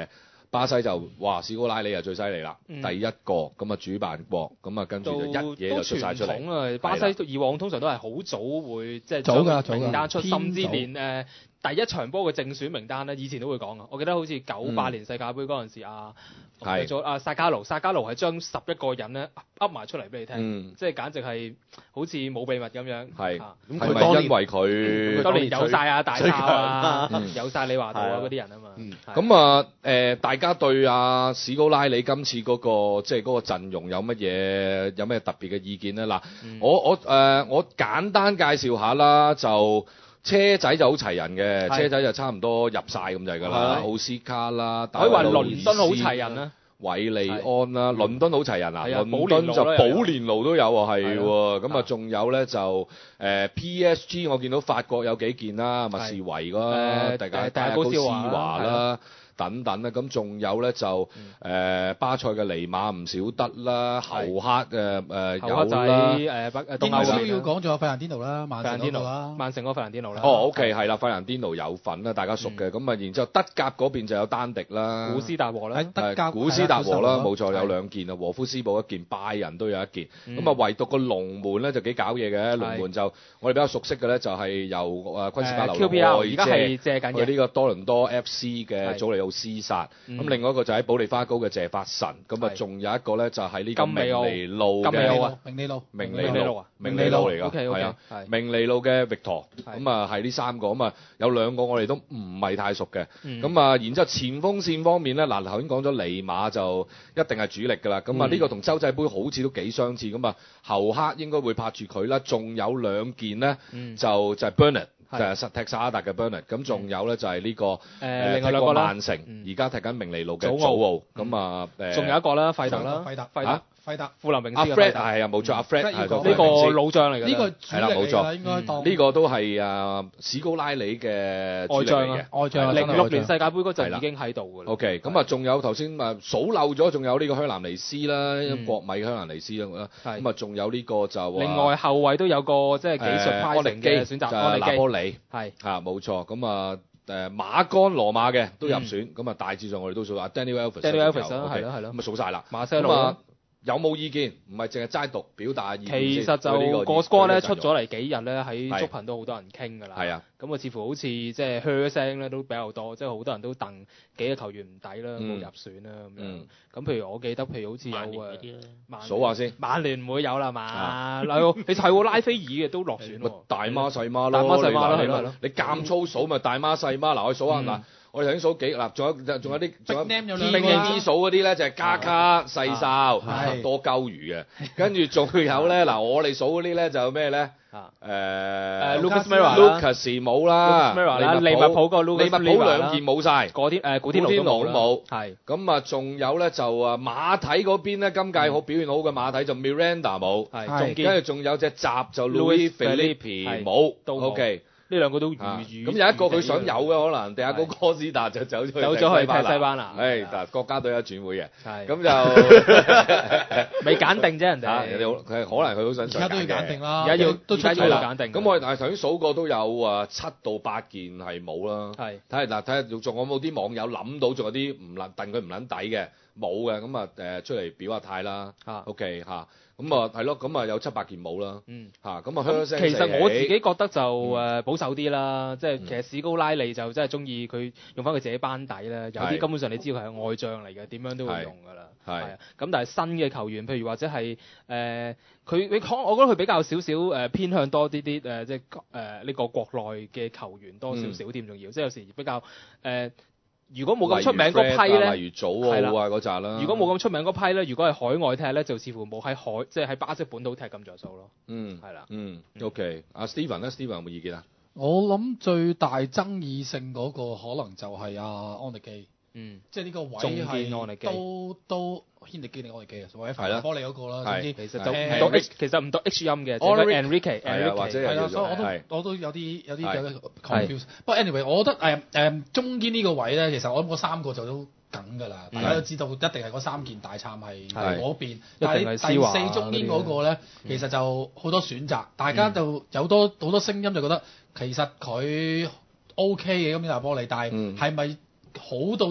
巴西就哇史高拉里就最犀利啦， 嗯第一個咁啊主辦國，咁啊跟住就一嘢就出晒出嚟。 都傳統啊！巴西以往通常都係好早會即係早㗎早㗎名單出， 偏早甚至連誒、呃、第一場波嘅正選名單咧，以前都會講啊。我記得好似九八年世界盃嗰陣時啊， 係咗啊薩加盧，薩加盧係將十一個人咧噏埋出嚟俾你聽， 嗯即係簡直係好似冇秘密咁樣。 係啊咁係咪佢當年因為佢當年有晒啊大炮啊嗯， 有晒李華道啊係啊嗰啲人啊嘛。 嗯係咁啊誒，大家對阿史高拉里今次嗰、個即係嗰個陣容有乜嘢有咩特別嘅意見咧？嗱、 嗯我我誒、呃、我簡單介紹下啦，就車仔就好齊人嘅， 係車仔就差唔多入晒咁就係㗎啦， 係奧斯卡啦， 可以話大衛路倫敦好易斯齊人啦。 韋利安啦，倫敦好齊人啊， 係啊倫敦就保連奴都有保連奴都有喎，係喎，咁啊啊仲有咧就誒 P S G，我見到法國有幾件啦，密士維啦， 誒大家誒大高斯高斯華啦係華啦。等等啦，咁仲有咧就誒巴塞嘅尼馬唔少得啦，侯克誒誒有後克仔啦。 誒北誒東英超歐嗰邊啦要講仲有費蘭甸奴啦，曼費蘭甸奴城嗰個啦， 曼城嗰個費蘭甸奴啦。 哦，OK 係啦，費蘭甸奴有份啦，大家熟嘅。咁啊，然之後德甲嗰邊就有丹迪啦， 古斯達和啦。 喺德甲係古斯達和啦，冇錯係有兩件啊，和夫斯堡一件，拜仁都有一件。 嗯咁啊，唯獨個龍門咧就幾搞嘢嘅，龍門就我哋比較熟悉嘅咧就係由誒昆士柏流誒 Q P R 外而家係借緊嘅。 去呢個多倫多 F C 嘅係祖利奧斯薩。 嗯咁另外一個就喺保利花高嘅謝法神。咁啊， 係仲有一個咧就係呢個金美奧明尼路金美嘅奧啊明尼路， 明尼明尼路啊明尼路嚟㗎， OK，OK， 係啊係明尼路嘅 Victor。 係咁啊係呢三個，咁啊有兩個我哋都唔係太熟嘅。 嗯咁啊，然之後前鋒線方面咧，嗱頭先講咗尼馬就一定係主力㗎啦。咁啊嗯呢個同洲際杯好似都幾相似。咁啊侯克應該會拍住佢啦。仲有兩件呢， 嗯就就係 Bernard。 係就係實踢薩拉達嘅 Bernard，咁仲有咧就係呢個誒另外兩個啦曼城， 嗯而家踢緊明尼路嘅祖祖奧奧，咁啊誒， 仲有一個啦，費特啦， 費特費啊特， 費特富林明阿斯嘅 Fred 費特係啊冇錯，阿 Fred 係個呢個呢個明斯老將嚟㗎啦。 呢個主係啦冇錯力嚟㗎啦，應該當呢個都係啊史高拉里嘅主外將啊力嚟嘅。 外將啊， 零六真係外將年世界盃嗰係啦陣已經喺度㗎啦。 OK，咁啊，仲有頭先啊數漏咗，仲有呢個香蘭尼斯啦， 嗯國米嘅香蘭尼斯啦， 係咁啊，仲有呢個就啊另外後衞都有個即係技術誒派安力基成嘅選擇， 就係拿安力基波里係嚇冇錯，咁啊誒馬干羅馬嘅都入選，咁啊大致上我哋都數啊 Daniel Alves Daniel 都 Alves 啦， 有，OK， 係咯係咯咁啊數晒啦， 馬西路啦咁啊。有冇意見？唔係淨係齋讀表達意見先。 其實就對呢個個 score 咧出對呢個陣容咗嚟幾日咧，喺係足頻都好多人傾㗎啦。 係啊， 咁啊，似乎好似即係噓聲咧都比較多，即係好多人都戥幾個球員唔抵啦，冇嗯入選啦咁樣嗯。 咁譬如我記得，譬如好似有曼聯嗰誒啲咧， 曼數下先。 曼聯唔會有啦嘛啊， 係喎，你係喎拉菲爾嘅都落選咪喎。 大媽細媽咯， 大媽細媽咯你係咯係咯你監粗數咪大媽細媽嗱，我數下嗯嗱，我哋頭先數幾嗱，仲有仲有啲仲有 Big name 有 P 兩個啦 P 數嗰啲咧就係加卡細哨係多鳩魚嘅，跟住仲有咧嗱，我哋數嗰啲咧就有咩咧？ 啊誒誒 Lucas Lucas Moura 啦 Lucas 冇啦 Lucas Moura 啦利物浦個 Lucas 利物浦 Moura 啦兩件冇晒。 嗰啲誒古天奴古天都冇奴都冇啦，係咁啊，仲有咧就啊馬體嗰邊咧，今屆好表現好嘅馬體就 Miranda 冇， 係係中堅跟住仲有隻閘就 Luis Louis Felipe Felipe 冇都冇 ，OK。 呢兩個都啊魚魚。 咁有一個佢想有嘅可能，第二個哥斯達就走咗去走咗去踢踢西班牙誒，嗱國家隊有轉會嘅， 係咁就未揀定啫，人啊人哋。 哋好佢可能佢好想而家都要揀定啦， 而家要都出而家咗啦。 要揀定。 咁我哋頭先數過都有啊七到八件係冇啦。 係睇下嗱，睇下仲有冇啲網友諗到，仲有啲唔撚戥佢唔撚抵嘅冇嘅，咁啊誒出嚟表下態啦。 啊 OK 嚇，咁啊係咯，咁啊有七八件冇啦。 嗯。 嚇，咁啊咁噓聲其實我自己死覺得就嗯誒保守啲啦，即係嗯其實史高拉利就真係中意佢用翻佢自己班底咧，有係啲根本上你知道佢係外將嚟嘅，點樣都會係用㗎啦。 係啊，咁但係新嘅球員，譬如或者係誒佢你可，我覺得佢比較少少誒偏向多啲啲誒即係誒呢個國內嘅球員多少少添，仲要即係有時比較誒、呃，如果冇咁出名嗰批例如 Fred 啊咧。 例如祖奧啊嗰扎啦。 如果冇咁出名嗰批咧，如果係海外踢咧，就似乎冇喺海即係喺巴西本土踢咁着數咯。 嗯係啦嗯 OK，阿 Steven 咧，Steven 有冇意見啊？ 我諗最大爭議性嗰個可能就係阿安力基， 嗯， 即係呢個位中堅安力基係都都軒力基定安力基啊，或者係啦法波利嗰個啦，總係之其實係就唔誒到 H，其實唔到 H 音嘅，只係 Ulrich Enrique 係啊或者 Enrique 係啦， 叫做所以我係都我都有啲有啲係有啲 confuse。不過 anyway，我覺得誒誒中堅呢個位咧，其實我諗嗰三個就都梗㗎啦，大家都知道一定係嗰三件大撐係係嗰邊。 一定但係係施華第四中堅嗰個咧，其實就好多選擇，大家就有多好多聲音就覺得其實佢 OK 嘅咁樣拿波利，但係嗯係咪好到直接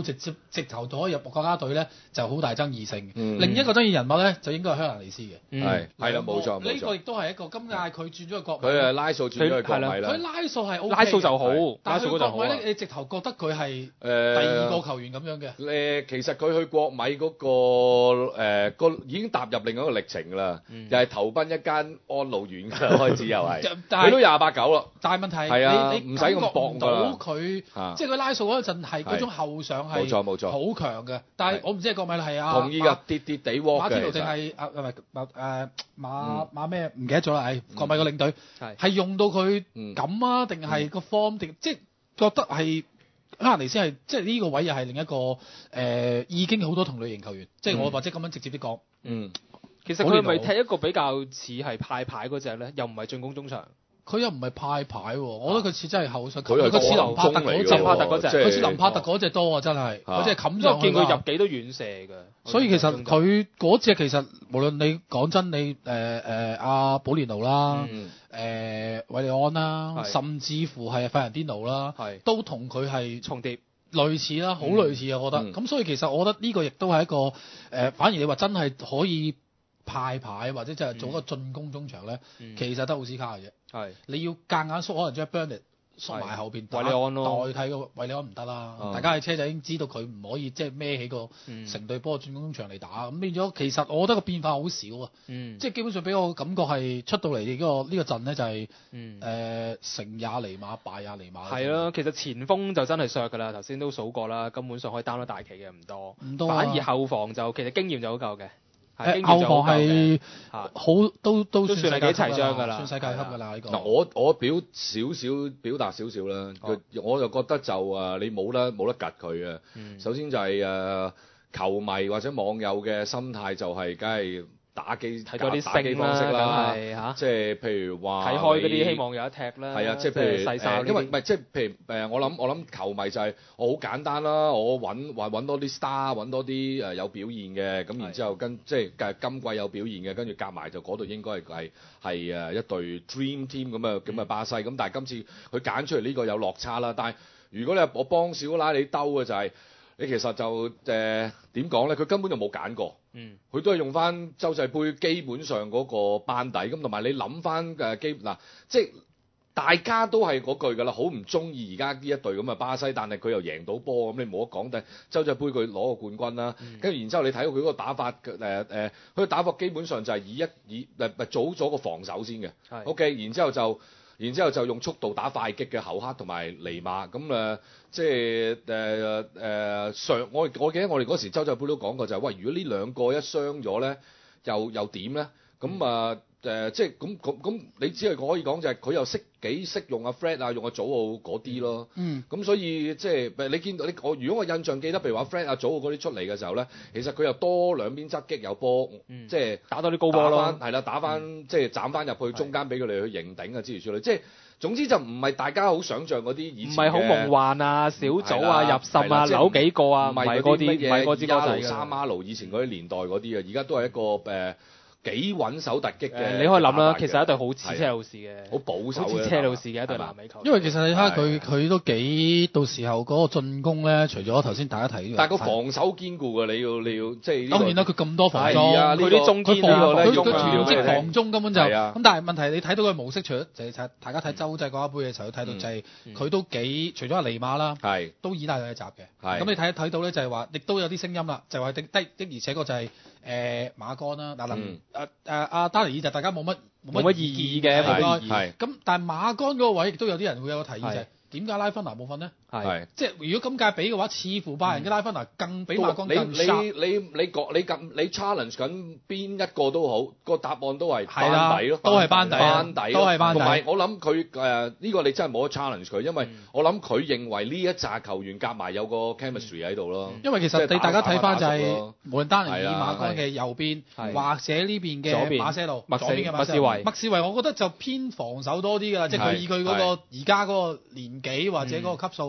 直頭可以入國家隊咧，就好大爭議性。 嗯、 另一個爭議人物咧，就應該係香蘭尼斯嘅。 係係啦，冇錯冇錯。 呢個亦都係一個今屆佢轉咗個國米。 佢係拉數轉咗去國米啦。 佢拉數係 O K 拉數就好， 但係佢拉數就好國米咧，你直頭覺得佢係誒第二個球員咁樣嘅。 誒，其實佢去國米嗰、個誒個、呃、已經踏入另一個歷程啦， 嗯、 又係投奔一間安老院㗎啦，開始又係。 但佢都廿八九啦。 但係問題係啊， 你你唔使咁搏到佢， 啊、 即係佢拉數嗰陣係嗰種後上係冇錯冇錯， 好強嘅。但係我唔知係國米係啊， 同意㗎，跌跌地窩嘅。 馬天奴定係啊唔係馬誒馬馬咩唔記得咗啦？誒國米個領隊係係用到佢咁啊，定係個 form 定即係覺得係香蘭尼斯係即係呢個位又係另一個誒、呃、已經好多同類型球員，即係我或者咁樣直接啲講。 嗯， 其實佢係咪踢一個比較似係派牌嗰隻咧？又唔係進攻中場。 佢又唔係派牌喎，我覺得佢似真係後上， 佢係似林柏特嗰隻， 林柏特嗰隻， 佢似林柏特嗰隻多啊！真係，嗰隻冚上去。 因為見佢入幾都遠射㗎。 所以其實佢嗰隻其實無論你講真，你誒誒阿保連奴啦，誒韋利安啦，甚至乎係費蘭甸奴啦，都同佢係重疊類似啦，好類似啊！我覺得。咁所以其實我覺得呢個亦都係一個誒，反而你話真係可以派牌或者就係做一個進攻中場咧，其實得奧斯卡嘅啫。係，你要夾硬縮，可能將 Burnley 縮埋後邊， 韋利安咯， 代替個韋利安唔得啦。嗯、大家喺車仔已經知道佢唔可以即係孭起個成隊波進攻中場嚟打，咁、嗯、變咗其實我覺得個變化好少啊。嗯、即係基本上俾我感覺係出到嚟呢、呢個呢、呢個陣咧就係、是、誒、嗯呃、成也尼馬，敗也尼馬。 係咯，其實前鋒就真係削㗎啦，頭先都數過啦，根本上可以擔得大旗嘅唔多， 唔多、啊。 反而後防就其實經驗就好夠嘅。 誒後防係好都都算係幾齊張㗎啦， 算世界級㗎啦呢個。 嗱我我表少少表達少少啦，佢、哦、我就覺得就誒你冇得冇得夾佢啊。嗯、首先就係、是、誒、呃、球迷或者網友嘅心態就係梗係。打機睇多啲打機方式啦，嚇，即係譬如話睇開嗰啲希望有得踢啦， 係啊，即係譬如誒，因為唔係即係譬如誒，我諗我諗球迷就係我好簡單啦，我揾話揾多啲 star，揾多啲誒有表現嘅，咁然之後跟即係誒今季有表現嘅，跟住夾埋就嗰度應該係係係誒一隊 dream team 咁嘅咁嘅巴西，咁但係今次佢揀出嚟呢個有落差啦，但係如果你係我幫小拉你兜嘅就係。你其實就誒點講咧？佢根本就冇揀過，嗯，佢都係用翻洲際杯基本上嗰個班底，咁同埋你諗翻誒基嗱，即係大家都係嗰句㗎啦，好唔中意而家呢一隊咁嘅巴西，但係佢又贏到波，咁你冇得講。但係洲際杯佢攞個冠軍啦，跟住、嗯、然之後你睇到佢嗰個打法誒誒，佢、呃、嘅打法基本上就係以一以誒誒組咗個防守先嘅是，OK，然之後就。然之後就用速度打快擊嘅侯克同埋尼馬，咁誒、呃、即係誒誒上我我記得我哋嗰時洲際杯都講過就係、是、喂，如果呢兩個一傷咗咧，又又點咧？咁啊誒即係咁咁咁，你只係可以講就係佢又識幾識用阿 Fred 啊，用阿祖奧嗰啲咯。嗯。咁所以即係你見到你我如果我印象記得，譬如話 Fred 阿祖奧嗰啲出嚟嘅時候咧，其實佢又多兩邊側擊有波，嗯、即係打多啲高波咯。 係啦，打翻、嗯、即係斬翻入去中間俾佢哋去迎頂啊之類之類。即係總之就唔係大家好想像嗰啲以前唔係好夢幻啊，小組啊，入十啊，扭幾個啊，唔係嗰啲，唔係嗰啲二三馬路以前嗰啲年代嗰啲啊，而家都係一個誒。呃幾穩守突擊嘅， 你可以諗啦，其實一隊好似車路士嘅， 好保守好似車路士嘅一隊南美球。 因為其實你睇下佢，佢都幾到時候嗰個進攻咧，除咗頭先大家睇， 但係個防守堅固嘅，你要你要即係。 當然啦，佢咁多防中， 佢啲中堅啊， 佢佢全職防中根本就咁。但係問題你睇到佢模式，除咗就係睇大家睇洲際國家杯嘅時候，睇到就係佢都幾除咗阿尼馬啦，都依賴佢一集嘅。咁你睇睇到咧，就係話亦都有啲聲音啦，就係話的的的而且確就係誒馬干啦，嗱林誒誒阿丹尼爾就大家冇乜冇乜意義嘅， 應該咁，但係馬干嗰個位亦都有啲人會有個提議就係點解拉芬拿冇份呢？係即係如果今屆比嘅話，似乎拜仁嘅拉芬拿更比馬干更 sharp。 你你你講你咁你 challenge 緊邊一個都好，個答案都係班底咯， 都係班底， 班底都係班底。 同埋我諗佢誒呢個你真係冇得 challenge 佢，因為我諗佢認為呢一紮球員夾埋有個 chemistry 喺度咯。 因為其實你大家睇翻就係無論丹尼爾馬干嘅右邊，或者呢邊嘅馬些路，左邊嘅麥斯維，麥斯維我覺得就偏防守多啲㗎啦，即係佢以佢嗰個而家嗰個年紀或者嗰個級數。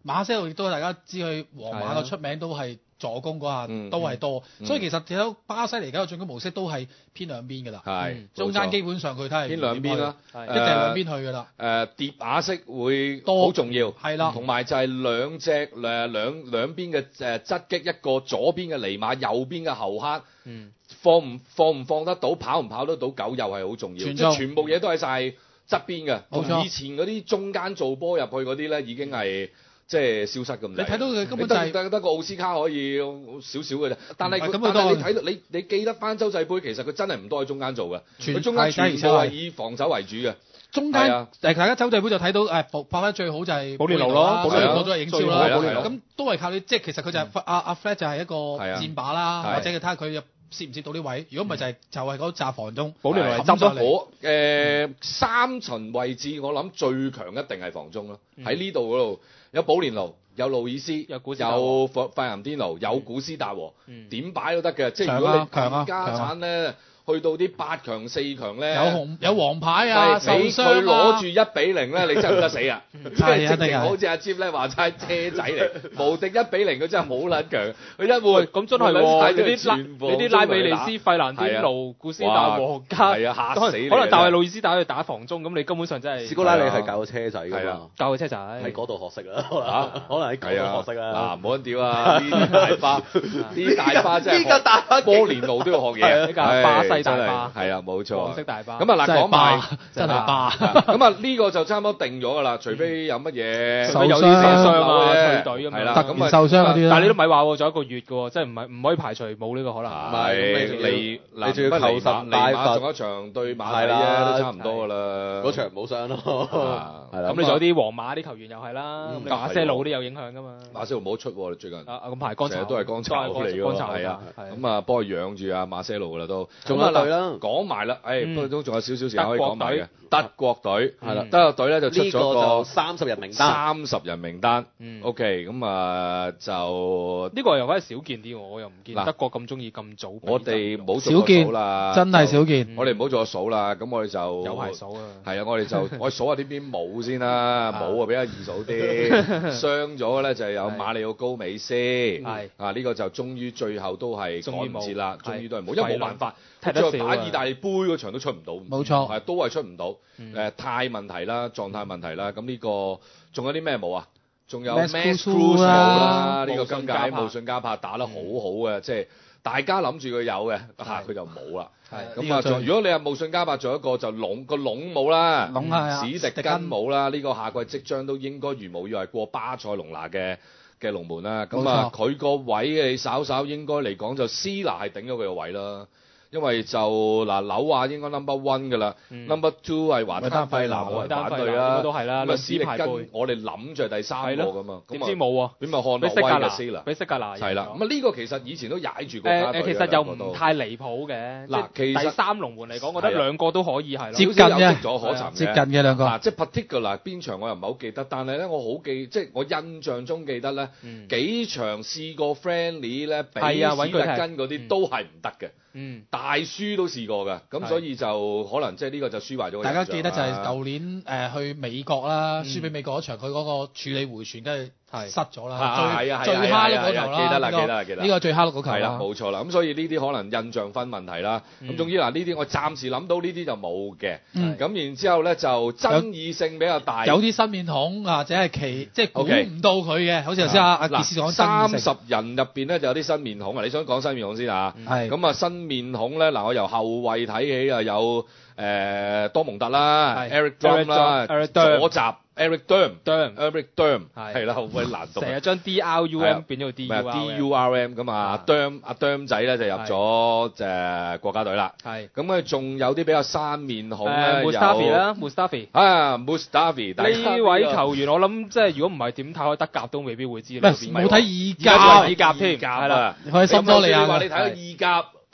馬塞路亦都大家知佢皇馬個出名都係助攻嗰下嗯都係多， 嗯所以其實睇到巴西嚟緊嘅進攻模式都係偏兩邊㗎啦。 係嗯中間基本上佢睇係偏兩邊啦， 一定係兩邊去㗎啦。 誒疊瓦式會多好重要， 係啦同埋就係兩隻誒兩兩邊嘅誒側擊，一個左邊嘅尼馬，右邊嘅後克， 嗯， 放唔放唔放得到，跑唔跑得到狗又係好重要， 全中即係全部嘢都喺晒側邊嘅， 冇錯同以前嗰啲中間做波入去嗰啲咧已經係。即係消失咁滯。 你睇到佢根本你就係得得得個奧斯卡可以少少嘅啫，但係佢但嗯咁佢都係你睇到你你記得翻洲際杯，其實佢真係唔多喺中間做嘅， 全佢中間係全部真係係以防守為主嘅。 中間係啊誒大家洲際杯就睇到誒爆爆得最好就係保連奴咯啦保連奴所以個都係英超係啦。 啊係啊咁都係靠你，即係其實佢就係阿阿 Fred 就係一個係啊箭靶啦， 係或者佢睇下佢入攝唔攝到呢位。如果唔係就係就係嗰扎防中。 保連奴嚟冚上嚟執咯。 我誒三層位置，我諗最強一定係防中咯。喺呢度嗰度有保連奴，有路易斯， 有古斯達和有費費南甸奴，有古斯達和， 嗯點擺都得嘅。即係強啊如果你強啊家強啊產咧，去到啲八強、四強咧， 有紅有黃牌啊，受俾佢傷攞住一比零咧，你真係唔得死啊！即係係一定係直情好似阿 Jim 咧話齋車仔嚟，無敵一比零，佢真係好撚強。佢一換喂，咁真係喎！你啲拉全部你啲拉美尼斯、 中嚟費蘭甸奴、古斯達和加， 係啊嚇可能死你可能大衛真係路易斯打去打防中，咁你根本上真係史高拉里係教車仔㗎係啊嘛， 教佢車仔。 喺嗰度學識啦，可能啊可能喺係啊， 嗰度學識啦。 嗱，冇得屌啊！呢啲大巴，呢啲大巴真係呢個大巴勁波連奴都要學嘢， 呢個巴西大巴係啊，冇錯。 黃色大巴。 咁啊嗱， 真係講埋巴真係巴咁啊呢個就差唔多定咗㗎啦，除非有乜嘢受傷有啲受傷啊、 啫退隊咁樣。 係啦，咁啊突然受傷嗰啲啦但係你都咪話喎，仲有一個月嘅喎，即係唔係唔可以排除冇呢個可能。 唔係咁係你仲要尼你仲要求神拜佛仲有一場對馬體係啦啫，都差唔多㗎啦。 嗰場冇傷咯，係啦。 咁你仲有啲皇馬啲球員又係啦，咁嗯你馬些路嗰啲有影響㗎嘛。 馬斯路冇得出喎，最近。 啊啊咁排乾炒， 成日都係乾炒嚟㗎喎， 乾炒係啊， 係咁啊幫佢養住阿馬些路㗎啦都。 仲咁啊嗱有隊啦講埋啦，誒嗯不過都仲有少少時間可以講埋嘅德。 德國隊係啦德國隊咧就出呢個咗個就三十人名單， 三十人名單。 嗯 OK，咁啊就呢個又覺得少見啲喎，我又唔見嗱德國咁中意咁早。 我哋冇做過少見數啦， 真係少就見。 我哋唔好做個數啦，咁我哋就有排數啊。 係啊，我哋就我哋數下啲邊冇先啦，冇啊比較易數啲。傷咗嘅咧就係有馬里奧高美斯， 係啊呢個就終於最後都係趕唔切啦，終終於冇於都係冇，因為冇辦法， 踢得少啊最後打意大利杯嗰場都出唔到， 冇錯係都係出唔到， 嗯誒態問題啦，狀態問題啦，咁呢個仲有啲咩冇啊？仲有 Max Max Cruz Cruz 冇啦啦，呢個無信今屆加帕無信加帕打得好好嘅，即係大家諗住佢有嘅，嚇佢就冇啦。 係咁啊，仲如果你係無信加帕，仲有一個就籠個籠冇啦， 籠係啊史迪根冇啦，呢個夏季即將都應該如無意外過巴塞隆拿嘅嘅龍門啦。咁啊， 冇佢個位你稍稍應該嚟講就斯拿係頂咗佢個位啦。因為就嗱紐亞應該 number one 㗎啦、 嗯、 ，number two 係華丹費拿冇人反對啦， 應該都係啦。 咁啊史力排根我哋諗住係第三個㗎嘛， 點知冇喎？ 點咪漢諾威俾西格拿嘅 C 啦， 俾西格拿係啦。咁啊呢個其實以前都踩住國家隊誒誒，其實又唔太離譜嘅。 嗱，其實第三龍門嚟講，我覺得兩個都可以係咯。 接近嘅， 嘅， 咗可尋接近嘅兩個。 嗱，即係 particular 邊場我又唔係好記得，但係咧我好記，即係我印象中記得咧幾場試過 friendly 咧，比史力根嗰啲都係唔得嘅。 嗯， 大輸都試過㗎，咁所以就可能即係呢個就輸壞咗。 大家記得就係舊年誒、呃、去美國啦，輸俾美國嗰場，佢嗰個處理回傳跟住失咗啦，最最蝦碌嗰球啦， 記得啦，記得啦，記得。 呢個最蝦碌嗰球係啦，冇錯啦。咁所以呢啲可能印象分問題啦。咁總之嗱，呢啲我暫時諗到呢啲就冇嘅。咁然之後咧就爭議性比較大， 有啲新面孔或者係其即係估唔到佢嘅，好似頭先阿阿傑斯講三十人入邊咧就有啲新面孔啊！你想講新面孔先啊？ 係。 咁啊新面孔咧嗱，我由後衞睇起啊，有誒多蒙特啦 ，Eric Durm 啦，左閘 Eric Durm，Eric Durm 係啦，好鬼難讀。 成日將 D R U M 變咗 D U R M 咁啊，Durm 阿 Durm 仔咧就入咗誒國家隊啦。 係。 咁啊，仲有啲比較生面孔咧，有 Mustafi 啦，Mustafi 啊，Mustafi 呢位球員，我諗即係如果唔係點睇開德甲都未必會知。 唔係冇睇意甲， 意甲添， 係啦。 你可以森多利亞。 你話你睇意甲。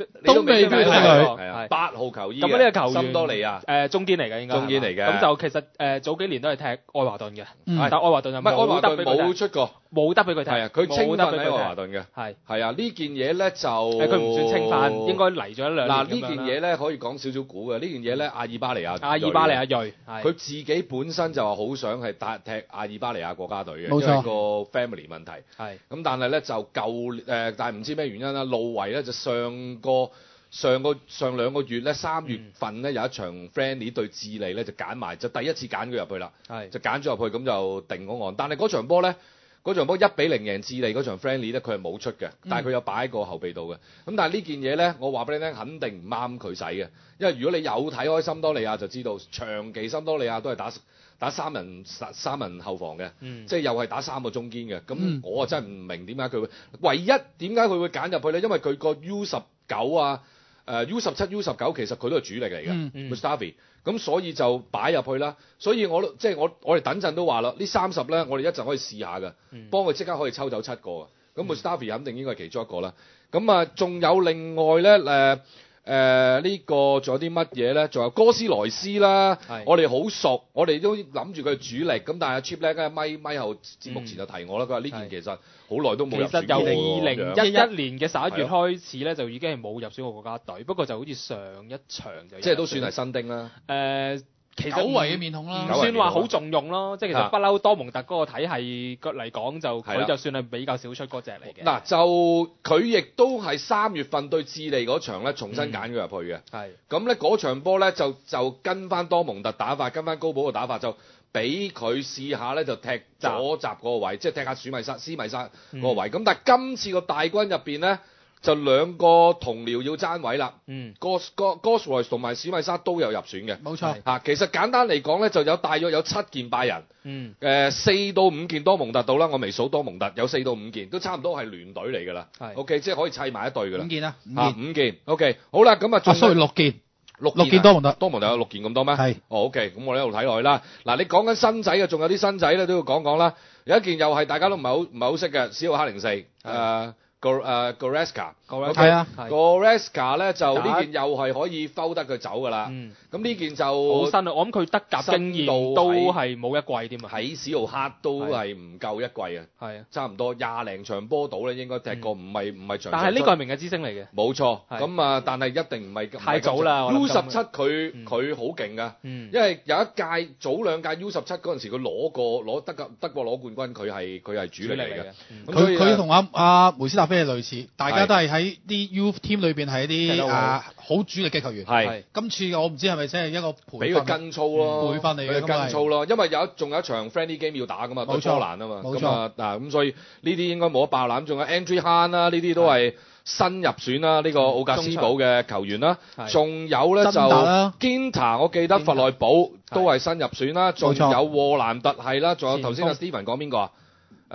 都未必睇佢係啊，八號球衣咁呢個球員森多利亞誒中堅嚟嘅應該， 中堅嚟嘅。 咁就其實誒早幾年都係踢愛華頓嘅， 嗯但愛華頓就唔係愛華頓冇得俾佢踢冇出過， 冇得俾佢踢， 係啊，佢青訓冇得俾喺愛華佢踢。 頓嘅， 係係啊，呢件嘢咧就誒佢唔算青訓，應該嚟咗一兩年嗱呢咁樣啦件嘢咧可以講少少估嘅，呢件嘢咧阿爾巴尼亞阿爾巴尼亞裔，係佢自己本身就話好想係打踢阿爾巴尼亞國家隊嘅， 冇錯因為個 family 問題。 係咁但係咧就舊誒、呃，但係唔知咩原因啦。路維咧就上個上個上兩個月咧三月份咧有一場 friendly 對智利咧就揀埋，就第一次揀佢入去啦， 係就揀咗入去咁就定嗰案。但係嗰場波咧，嗰場波一比零贏智利嗰場 friendly 咧，佢係冇出嘅，但係佢有擺喺個後備度嘅。咁但係呢件嘢咧，我話俾你聽，肯定唔啱佢使嘅，因為如果你有睇開森多利亞就知道，長期森多利亞都係打打三人三人後防嘅， 嗯即係又係打三個中堅嘅。咁嗯我啊真係唔明點解佢會，唯一點解佢會揀入去咧？因為佢個 U 十九啊。誒 U 十七、U 十九其實佢都係主力嚟嘅嗯嗯 ，Mustafi，咁所以就擺入去啦。所以我都即係我我哋等陣都話啦，呢三十咧，我哋一陣可以試下嘅， 嗯幫佢即刻可以抽走七個嘅。咁 Mustafi 肯定應該係其中一個啦。咁啊，仲有另外咧誒。誒、呃這個、呢個仲有啲乜嘢咧？仲有哥斯萊斯啦，我哋好熟，我哋都諗住佢係主力。咁但係 Chip 咧，梗係咪咪後節目前就提我啦。佢話呢件其實好耐都冇入選過。 其實由二零一一年嘅十一月係開始咧，就已經係冇入選過國家隊。不過就好似上一場就即係都算係新丁啦。 誒、呃。其實久違嘅面孔啦， 唔算話好重用咯，即係其實不嬲多蒙特嗰個體系嚟講，就佢就算係比較少出嗰隻嚟嘅。 嗱，就佢亦都係三月份對智利嗰場咧，重新揀佢入去嘅。 係咁咧嗰場波咧就就跟翻多蒙特打法，跟翻高保嘅打法，就俾佢試下咧就踢左閘嗰個位，即係踢下史米沙、斯米沙嗰個位。咁、嗯、但係今次個大軍入邊咧，就兩個同僚要爭位啦。嗯 Gos Gos Royce 同埋史米沙都有入選嘅。 冇錯。 嚇，其實簡單嚟講咧，就有大約有七件拜仁。 嗯。 誒四到五件多蒙特到啦，我未數多蒙特，有四到五件，都差唔多係聯隊嚟㗎啦。係。O K，即係可以砌埋一隊㗎啦。 五件啊。 啊，五件。O K，好啦，咁啊， 啊，sorry，六件。 六六件多蒙特。 多蒙特有六件咁多咩？ 係。 哦 O K，咁我哋一路睇落去啦。嗱，你講緊新仔嘅，仲有啲新仔咧都要講講啦。有一件又係大家都唔係好唔係好識嘅，史奧克零四。誒。個誒 Goretzka， 係啊 ，Goretzka 咧就呢件又係可以摟得佢走㗎啦。咁呢件就好新啊！我諗佢德甲經驗都係冇一季添啊。 喺史奧克都係唔夠一季啊。係啊，差唔多廿零場波到咧，應該踢過，唔係唔係場。 但係呢個係明日之星嚟嘅。 冇錯，咁啊，但係一定唔係太早啦。 U 十七佢佢好勁㗎，因為有一屆早兩屆 U 十七嗰陣時，佢攞過攞德甲德國攞冠軍，佢係佢係主力嚟嘅。 佢佢同阿阿梅斯達菲係類似，大家都係喺啲 U team 裏邊係一啲啊好主力嘅球員。 係今次我唔知係咪真係一個培訓， 俾佢跟操咯， 培訓嚟嘅， 俾佢跟操咯。因為有仲有一場 friendly game 要打㗎嘛，對波蘭啊嘛。 冇錯。 咁啊嗱，咁所以呢啲應該冇得爆攬。仲有 Andre Han 啦，呢啲都係新入選啦，呢個奧格斯堡嘅球員啦。仲有咧就 Ginter，我記得弗內堡都係新入選啦。仲有沃蘭特係啦，仲有頭先阿 Steven 講邊個啊？誒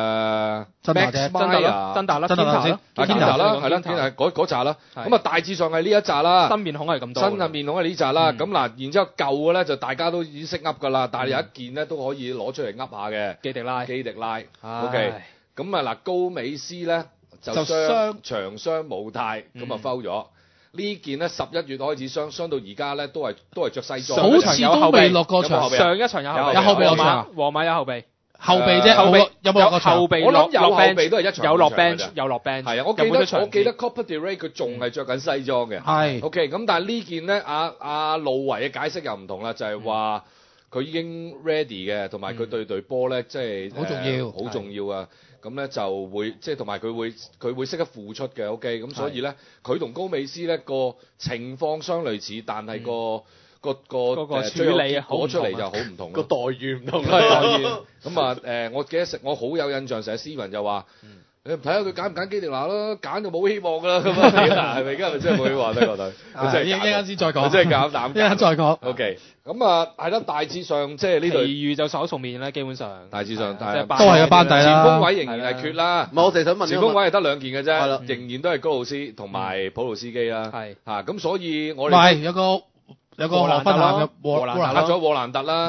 Max Meyer 真達啦， 真達啦， 啊 Ginter 啦，係啦，係嗰嗰紮啦。咁啊大致上係呢一紮啦。 新面孔係咁多。 新嘅面孔係呢紮啦。咁嗱，然之後舊嘅咧就大家都已經識噏㗎啦，但係有一件咧都可以攞出嚟噏下嘅。 基迪拉。 基迪拉。OK。咁啊嗱，高美斯咧就傷長傷無態，咁啊 foul 咗。呢件咧十一月開始傷，傷到而家咧都係都係著西裝。 好似都未落過場。 上一場有後備。 有後備落場。 皇馬有後備。 後備啫，後備有冇落過場？ 我諗有後備都係一場。 有落 bench，有落 bench。 係啊，我記得我記得 Copa del Rey 佢仲係著緊西裝嘅。 係。 OK，咁但係呢件咧，阿阿路維嘅解釋又唔同啦，就係話佢已經 ready 嘅，同埋佢對隊波咧，即係好重要， 好重要啊！咁咧就會即係同埋佢會佢會識得付出嘅。OK，咁所以咧佢同高美斯咧個情況相類似，但係個個個個處理啊， 攞出嚟就好唔同， 個待遇唔同啦。咁啊誒，我記得食我好有印象，成日斯文就話。你睇下佢揀唔揀基迪拿咯，揀就冇希望㗎啦，咁啊，基迪拿係咪？而家係咪真係冇希望咧？覺得佢真係一陣先再講，真係減膽， 一陣再講。 OK，咁啊，係啦，大致上即係呢隊， 其餘就手熟面啦，基本上。 大致上， 都係個班底啦。 前鋒位仍然係缺啦。 唔係，我哋想問前鋒位係得兩件嘅啫，仍然都係高路斯同埋普魯斯基啦。 係嚇，咁所以我哋唔係有個有個荷蘭特啦， 荷蘭特啦，仲有沃蘭特啦。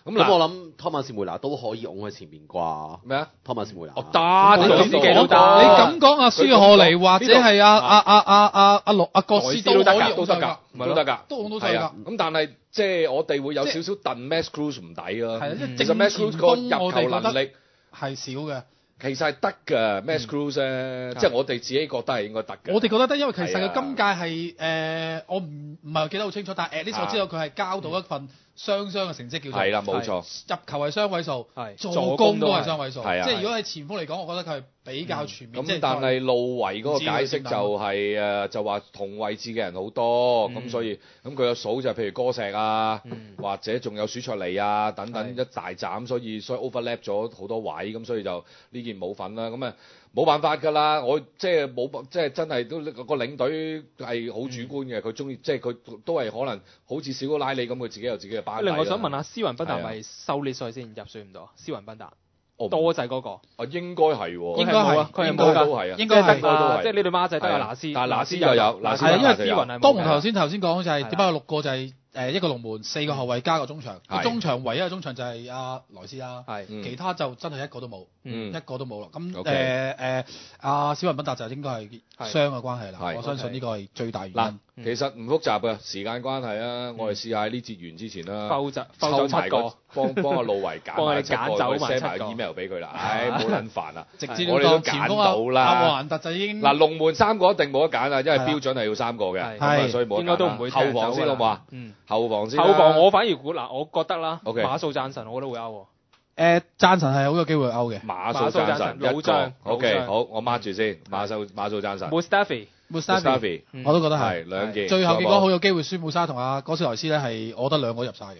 咁嗱， 咁我諗湯馬士梅拿都可以擁喺前面啩？ 咩啊？ 湯馬士梅拿哦，得， 你你自己都得你咁講阿舒賀尼或者係阿呢度阿阿阿阿阿羅阿國斯都可以都得㗎擁上㗎， 都得㗎， 都擁到上係啊㗎。。 咁但係即係我哋會有即少少燉 Max Cruz 唔抵咯。 係啊，即係其實正 Max 前 Cruz 個入鋒我哋覺得球能力係少嘅。 其實係得㗎，Max Cruz 咧，即係我哋自己覺得係應該得嘅。 我哋覺得得，因為其實係啊佢今屆係誒，我唔唔係記得好清楚，但係 at least 我知道佢係交到一份雙雙嘅成績叫做係啦，冇錯。 入球係雙位數， 係助攻都係雙位數。 係啊即係如果係前鋒嚟講，我覺得佢係比較全面。即係咁但係路維嗰個解釋就係誒，就話同位置嘅人好多，咁所以咁佢有數就譬如哥石啊，或者仲有鼠卓尼啊等等一大斬，所以所以 overlap 咗好多位，咁所以就呢件冇份啦。咁啊冇辦法㗎啦，我即係冇即係真係都個領隊係好主觀嘅，佢中意即係佢都係可能好似小哥拉里咁，佢自己有自己嘅班底啦。 另外想問下，斯雲賓達係啊咪收列賽先入選唔到啊？斯雲賓達我唔多仔嗰個， 啊應該係喎， 應該係佢係應該冇㗎都係啊， 應該係得應該都係啊即係呢對孖仔得阿拿斯， 但係拿斯又有，拿斯係啊因為斯雲係冇當門嘅頭先頭先講就係係啦點解有六個就係誒一個龍門，四個後衞加個中場。 係中場唯一嘅中場就係阿萊斯啦， 係嗯其他就真係一個都冇， 嗯一個都冇啦。咁 OK 誒誒，阿小雲賓達就應該係傷嘅關係啦。 係我相信呢個係最大原嗱因。， 其實唔複雜嘅，時間關係啊，我哋試下呢節完之前啦， 摟走摟抽埋個走七個， 幫幫阿路維揀幫佢哋埋七個， 揀走埋佢 send 埋七個 email 俾佢啦，唉冇撚煩啦， 直接我哋都當前揀鋒啊到啦阿華蘭特就已經嗱，龍門三個一定冇得揀啦，因為係啦標準係要三個嘅， 係咁啊係所以冇得揀啦應該都唔會踢人後防先好走㗎嘛？ 嗯， 後防先啦。 後防我反而估嗱，我覺得啦， OK 馬素贊臣我覺得會勾誒贊神係好有機會勾嘅。 馬素馬素贊臣贊臣一個老將 ，OK 老將好，我 mark 住先，馬素馬素贊臣喎。Mustafi Mustafi Mustafi 嗯我都覺得係。 係兩件， 最後結仲有冇果好有機會，舒姆沙同阿哥斯萊斯咧係，我覺得兩個入晒嘅。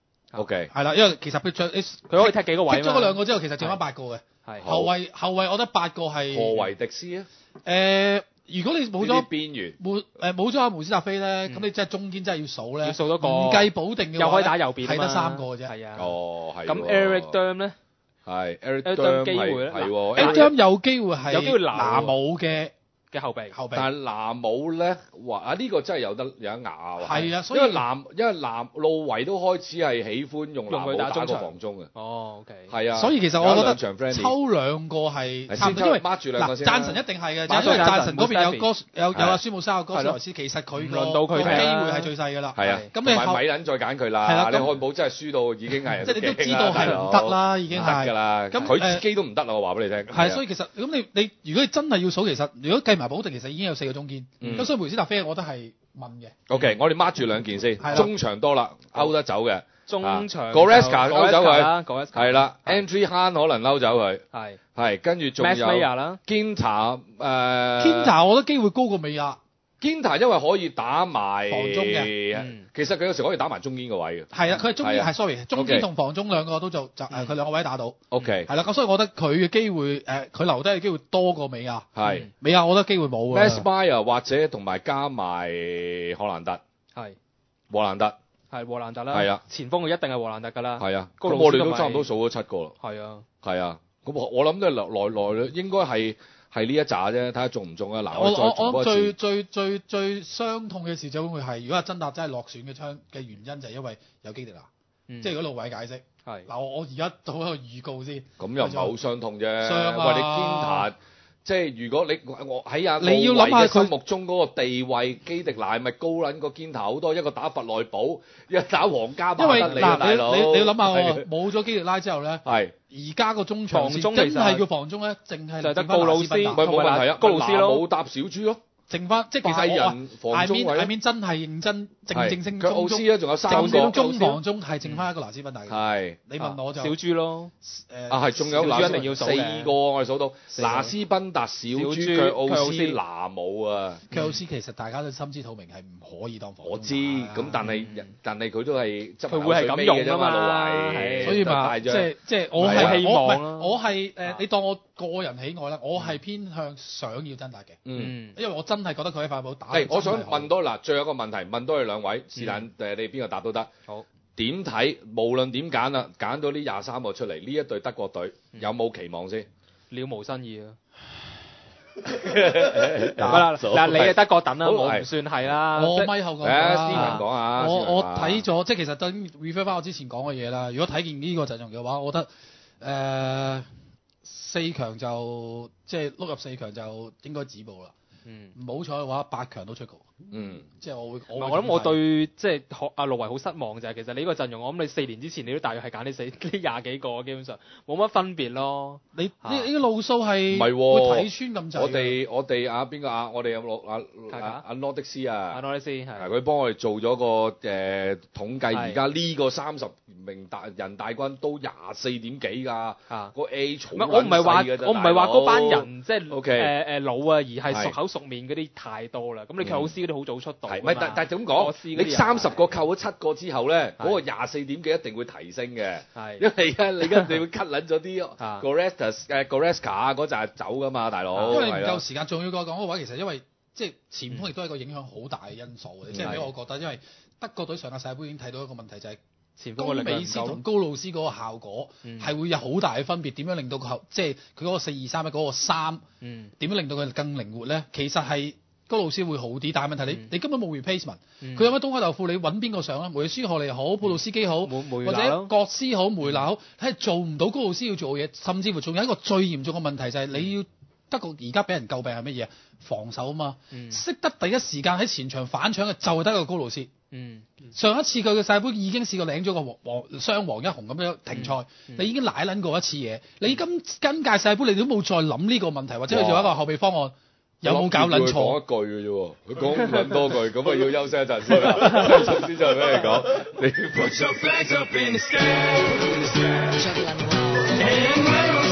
OK 係啦，因為其實佢最你佢可以踢幾個位剔咗啊嘛嗰兩個之後，其實剩翻八個嘅。 係好後衞後衞，我覺得八個係。 何維迪斯啊， 誒，如果你冇呢啲咗邊緣。 冇誒冇咗阿梅斯達菲咧，咁你真係中堅真係要數咧， 要數多個唔計保定嘅話又可以打右邊啊嘛係得三個嘅啫。 係啊。 哦，係咁喎 Eric Durm 咧， 係 Eric Eric Durm Durm 機會咧係係喎嗱 Eric Durm 有機會係有機會拿拿姆嘅嘅後備， 後備。 但係南姆咧，話啊呢個真係有得有得拗喎。 係啊所以因為南因為南路維都開始係喜歡用南姆用佢打打個中場防中嘅， 哦，OK， 係啊。 所以其實我覺有兩場得 friendly 抽兩個係係差唔多，因為先抽 mark 住兩個嗱先啦贊神一定係嘅， 馬因為蘇贊神贊神嗰邊有 Mustafi 哥有有係阿舒姆沙有哥斯萊斯，其實佢個輪到佢個機踢啦會係最細㗎啦。 係啊， 咁你後同埋咪撚再揀佢係啦。 啦咁你漢堡真係輸到已經係即係你都知道係唔得啦，已經唔得係㗎。啦。 咁佢誒自己都唔得啦，我話俾你聽。 係，所以其實咁你你如果你真係要數，其實如果計埋保定，其實已經有四個中堅。 嗯咁所以梅斯達菲，我覺得係問嘅。 OK，我哋 mark 住兩件先係啦， 中場多啦，勾得走嘅。 中場就 Goretzka 勾走佢啦，Goretzka 係啦係 ，Andrew Han 可能嬲走佢， 係係跟住仲 Max 有 Meyer 啦， Ginter 誒 Kinta 我覺得機會高過美亞， Ginter 因為可以打埋防中嘅嗯其實佢有時可以打埋中堅個位嘅。 係啊，佢係中係啊堅係 sorry，中 OK 堅同防中兩個都就就誒佢兩個位打到， OK， 係啦，咁所以我覺得佢嘅機會誒佢留低嘅機會多過美亞。 係美亞我覺得機會冇 Max 嘅。 Meyer 或者同埋加埋荷蘭特， 係荷蘭特係禾蘭特啦， 係啊， 前鋒佢一定係禾蘭特㗎啦， 係啊， 高咁我哋路斯同埋都差唔多數咗七個啦。 係啊， 係啊，咁我我諗都係來來來應該係係呢一紮啫，睇下中唔中啊！嗱， 我哋再重複我我諗最一次。 最最最傷痛嘅事就會係，如果阿曾達真係落選嘅槍嘅原因就係因為有基迪拿， 嗯即係如果路位解釋。 係嗱，我我而家做一個預告先。 咁又唔係好傷痛啫。 傷啊喂，你堅塔，即係如果你我喺阿你要路維嘅諗下佢心目中嗰個地位，基迪乃咪高撚過堅塔好多，一個打佛內堡，一個打皇家因為馬德里啊，大嗱， 佬。 你你你要諗下係喎，冇咗基迪拉之後咧， 係而家個中場線防中其實真係叫防中咧，淨係就係得剩返高魯斯拿斯賓達咪冇問題啊？ 高魯斯咯冇搭小豬咯， 剩翻即係其拜實我仁防 ，I 中 mean 位 I 咯 mean 真係認真正係正正佢奧中中斯咧，仲有三個正正中防中係剩翻一個拿斯賓達嘅。 係你問我就小豬咯， 誒啊，係仲有小嗱豬一定要數嘅四個，我哋數到個拿斯賓達、小豬、 小豬腳奧腳奧斯斯、拿姆啊。 佢奧斯其實大家都心知肚明係唔可以當防中我知， 㗎咁但係但係佢都係執佢會係咁用㗎嘛路維係所以嘛，即係即係我係啊係我唔希望啦係我係誒啊， 你當我個人喜愛啦，我係偏向想要真達嘅， 嗯。 嗯， 因為我真係覺得佢喺快寶打誒，我想得真係好問多嗱，最後一個問題問多你兩位，是但誒你邊個答都得。 好， 點睇？無論點揀啦，揀到呢廿三個出嚟，呢一隊德國隊有冇期望先？ 了無新意啊， 係啦，嗱你係德國等啦，我唔算係啦。 我咪後講誒，Steven講下。 我 Steven 我話睇咗，即係其實等 refer 翻我之前講嘅嘢啦。如果睇見呢個陣容嘅話，我覺得誒、呃、四強就即係碌入四強就應該止步啦。 嗯， 唔好彩嘅話，八強都出局。 嗯， 即係我會， 我我諗我對即係學阿路維好失望就係，其實你呢個陣容，我諗你四年之前你都大約係揀呢四呢廿幾個，基本上冇乜分別咯。 你呢呢個路數係唔係喎會睇穿咁滯。 我哋我哋啊邊個啊？我哋有冇啊啊阿羅迪斯啊？ 阿羅迪斯係佢幫我哋做咗個誒、呃、統計，而家呢個三十名大人大軍都廿四點幾㗎。啊，個 A 重唔係我唔係話我唔係話嗰班人即係 OK 誒誒老啊，而係熟口熟面嗰啲太多啦。咁你喬老師嗰啲好早出道。 係咪？但但係點講？你三十個扣咗七個之後咧，嗰個廿四點幾一定會提升嘅。係，因為而家你而家你會 cut 撚咗啲 Goretzka 誒 Goretzka 啊嗰陣走㗎嘛，大佬。 因為你唔夠時間，仲要講講嗰個位，其實因為即係前鋒亦都係一個影響好大嘅因素嘅。即係俾我覺得，因為德國隊上個世界盃已經睇到一個問題，就係前鋒嘅美斯同高路斯嗰個效果係會有好大嘅分別。點樣令到個即係佢嗰個四二三一嗰個三，點樣令到佢更靈活咧？其實係。高路斯會好啲，但係問題你、嗯、你根本冇 replacement，佢、嗯、有乜東海豆腐，你揾邊個上啊？梅舒荷利好，布魯斯基好，或者國斯好，梅拿好，係做唔到高路斯要做嘅嘢，甚至乎仲有一個最嚴重嘅問題就係、是、你要德國而家俾人詬病係乜嘢？防守啊嘛，識、嗯、得第一時間喺前場反搶嘅就係得個高路斯。嗯，上一次佢嘅世界盃已經試過領咗個黃黃雙黃一紅咁樣停賽，嗯嗯、你已經舐撚過一次嘢，你今今屆世界盃你都冇再諗呢個問題，或者去做一個後備方案。有冇搞撚錯？ 講一句嘅啫喎，佢講咁多句，咁啊要休息一陣先啦，首先再俾你講。你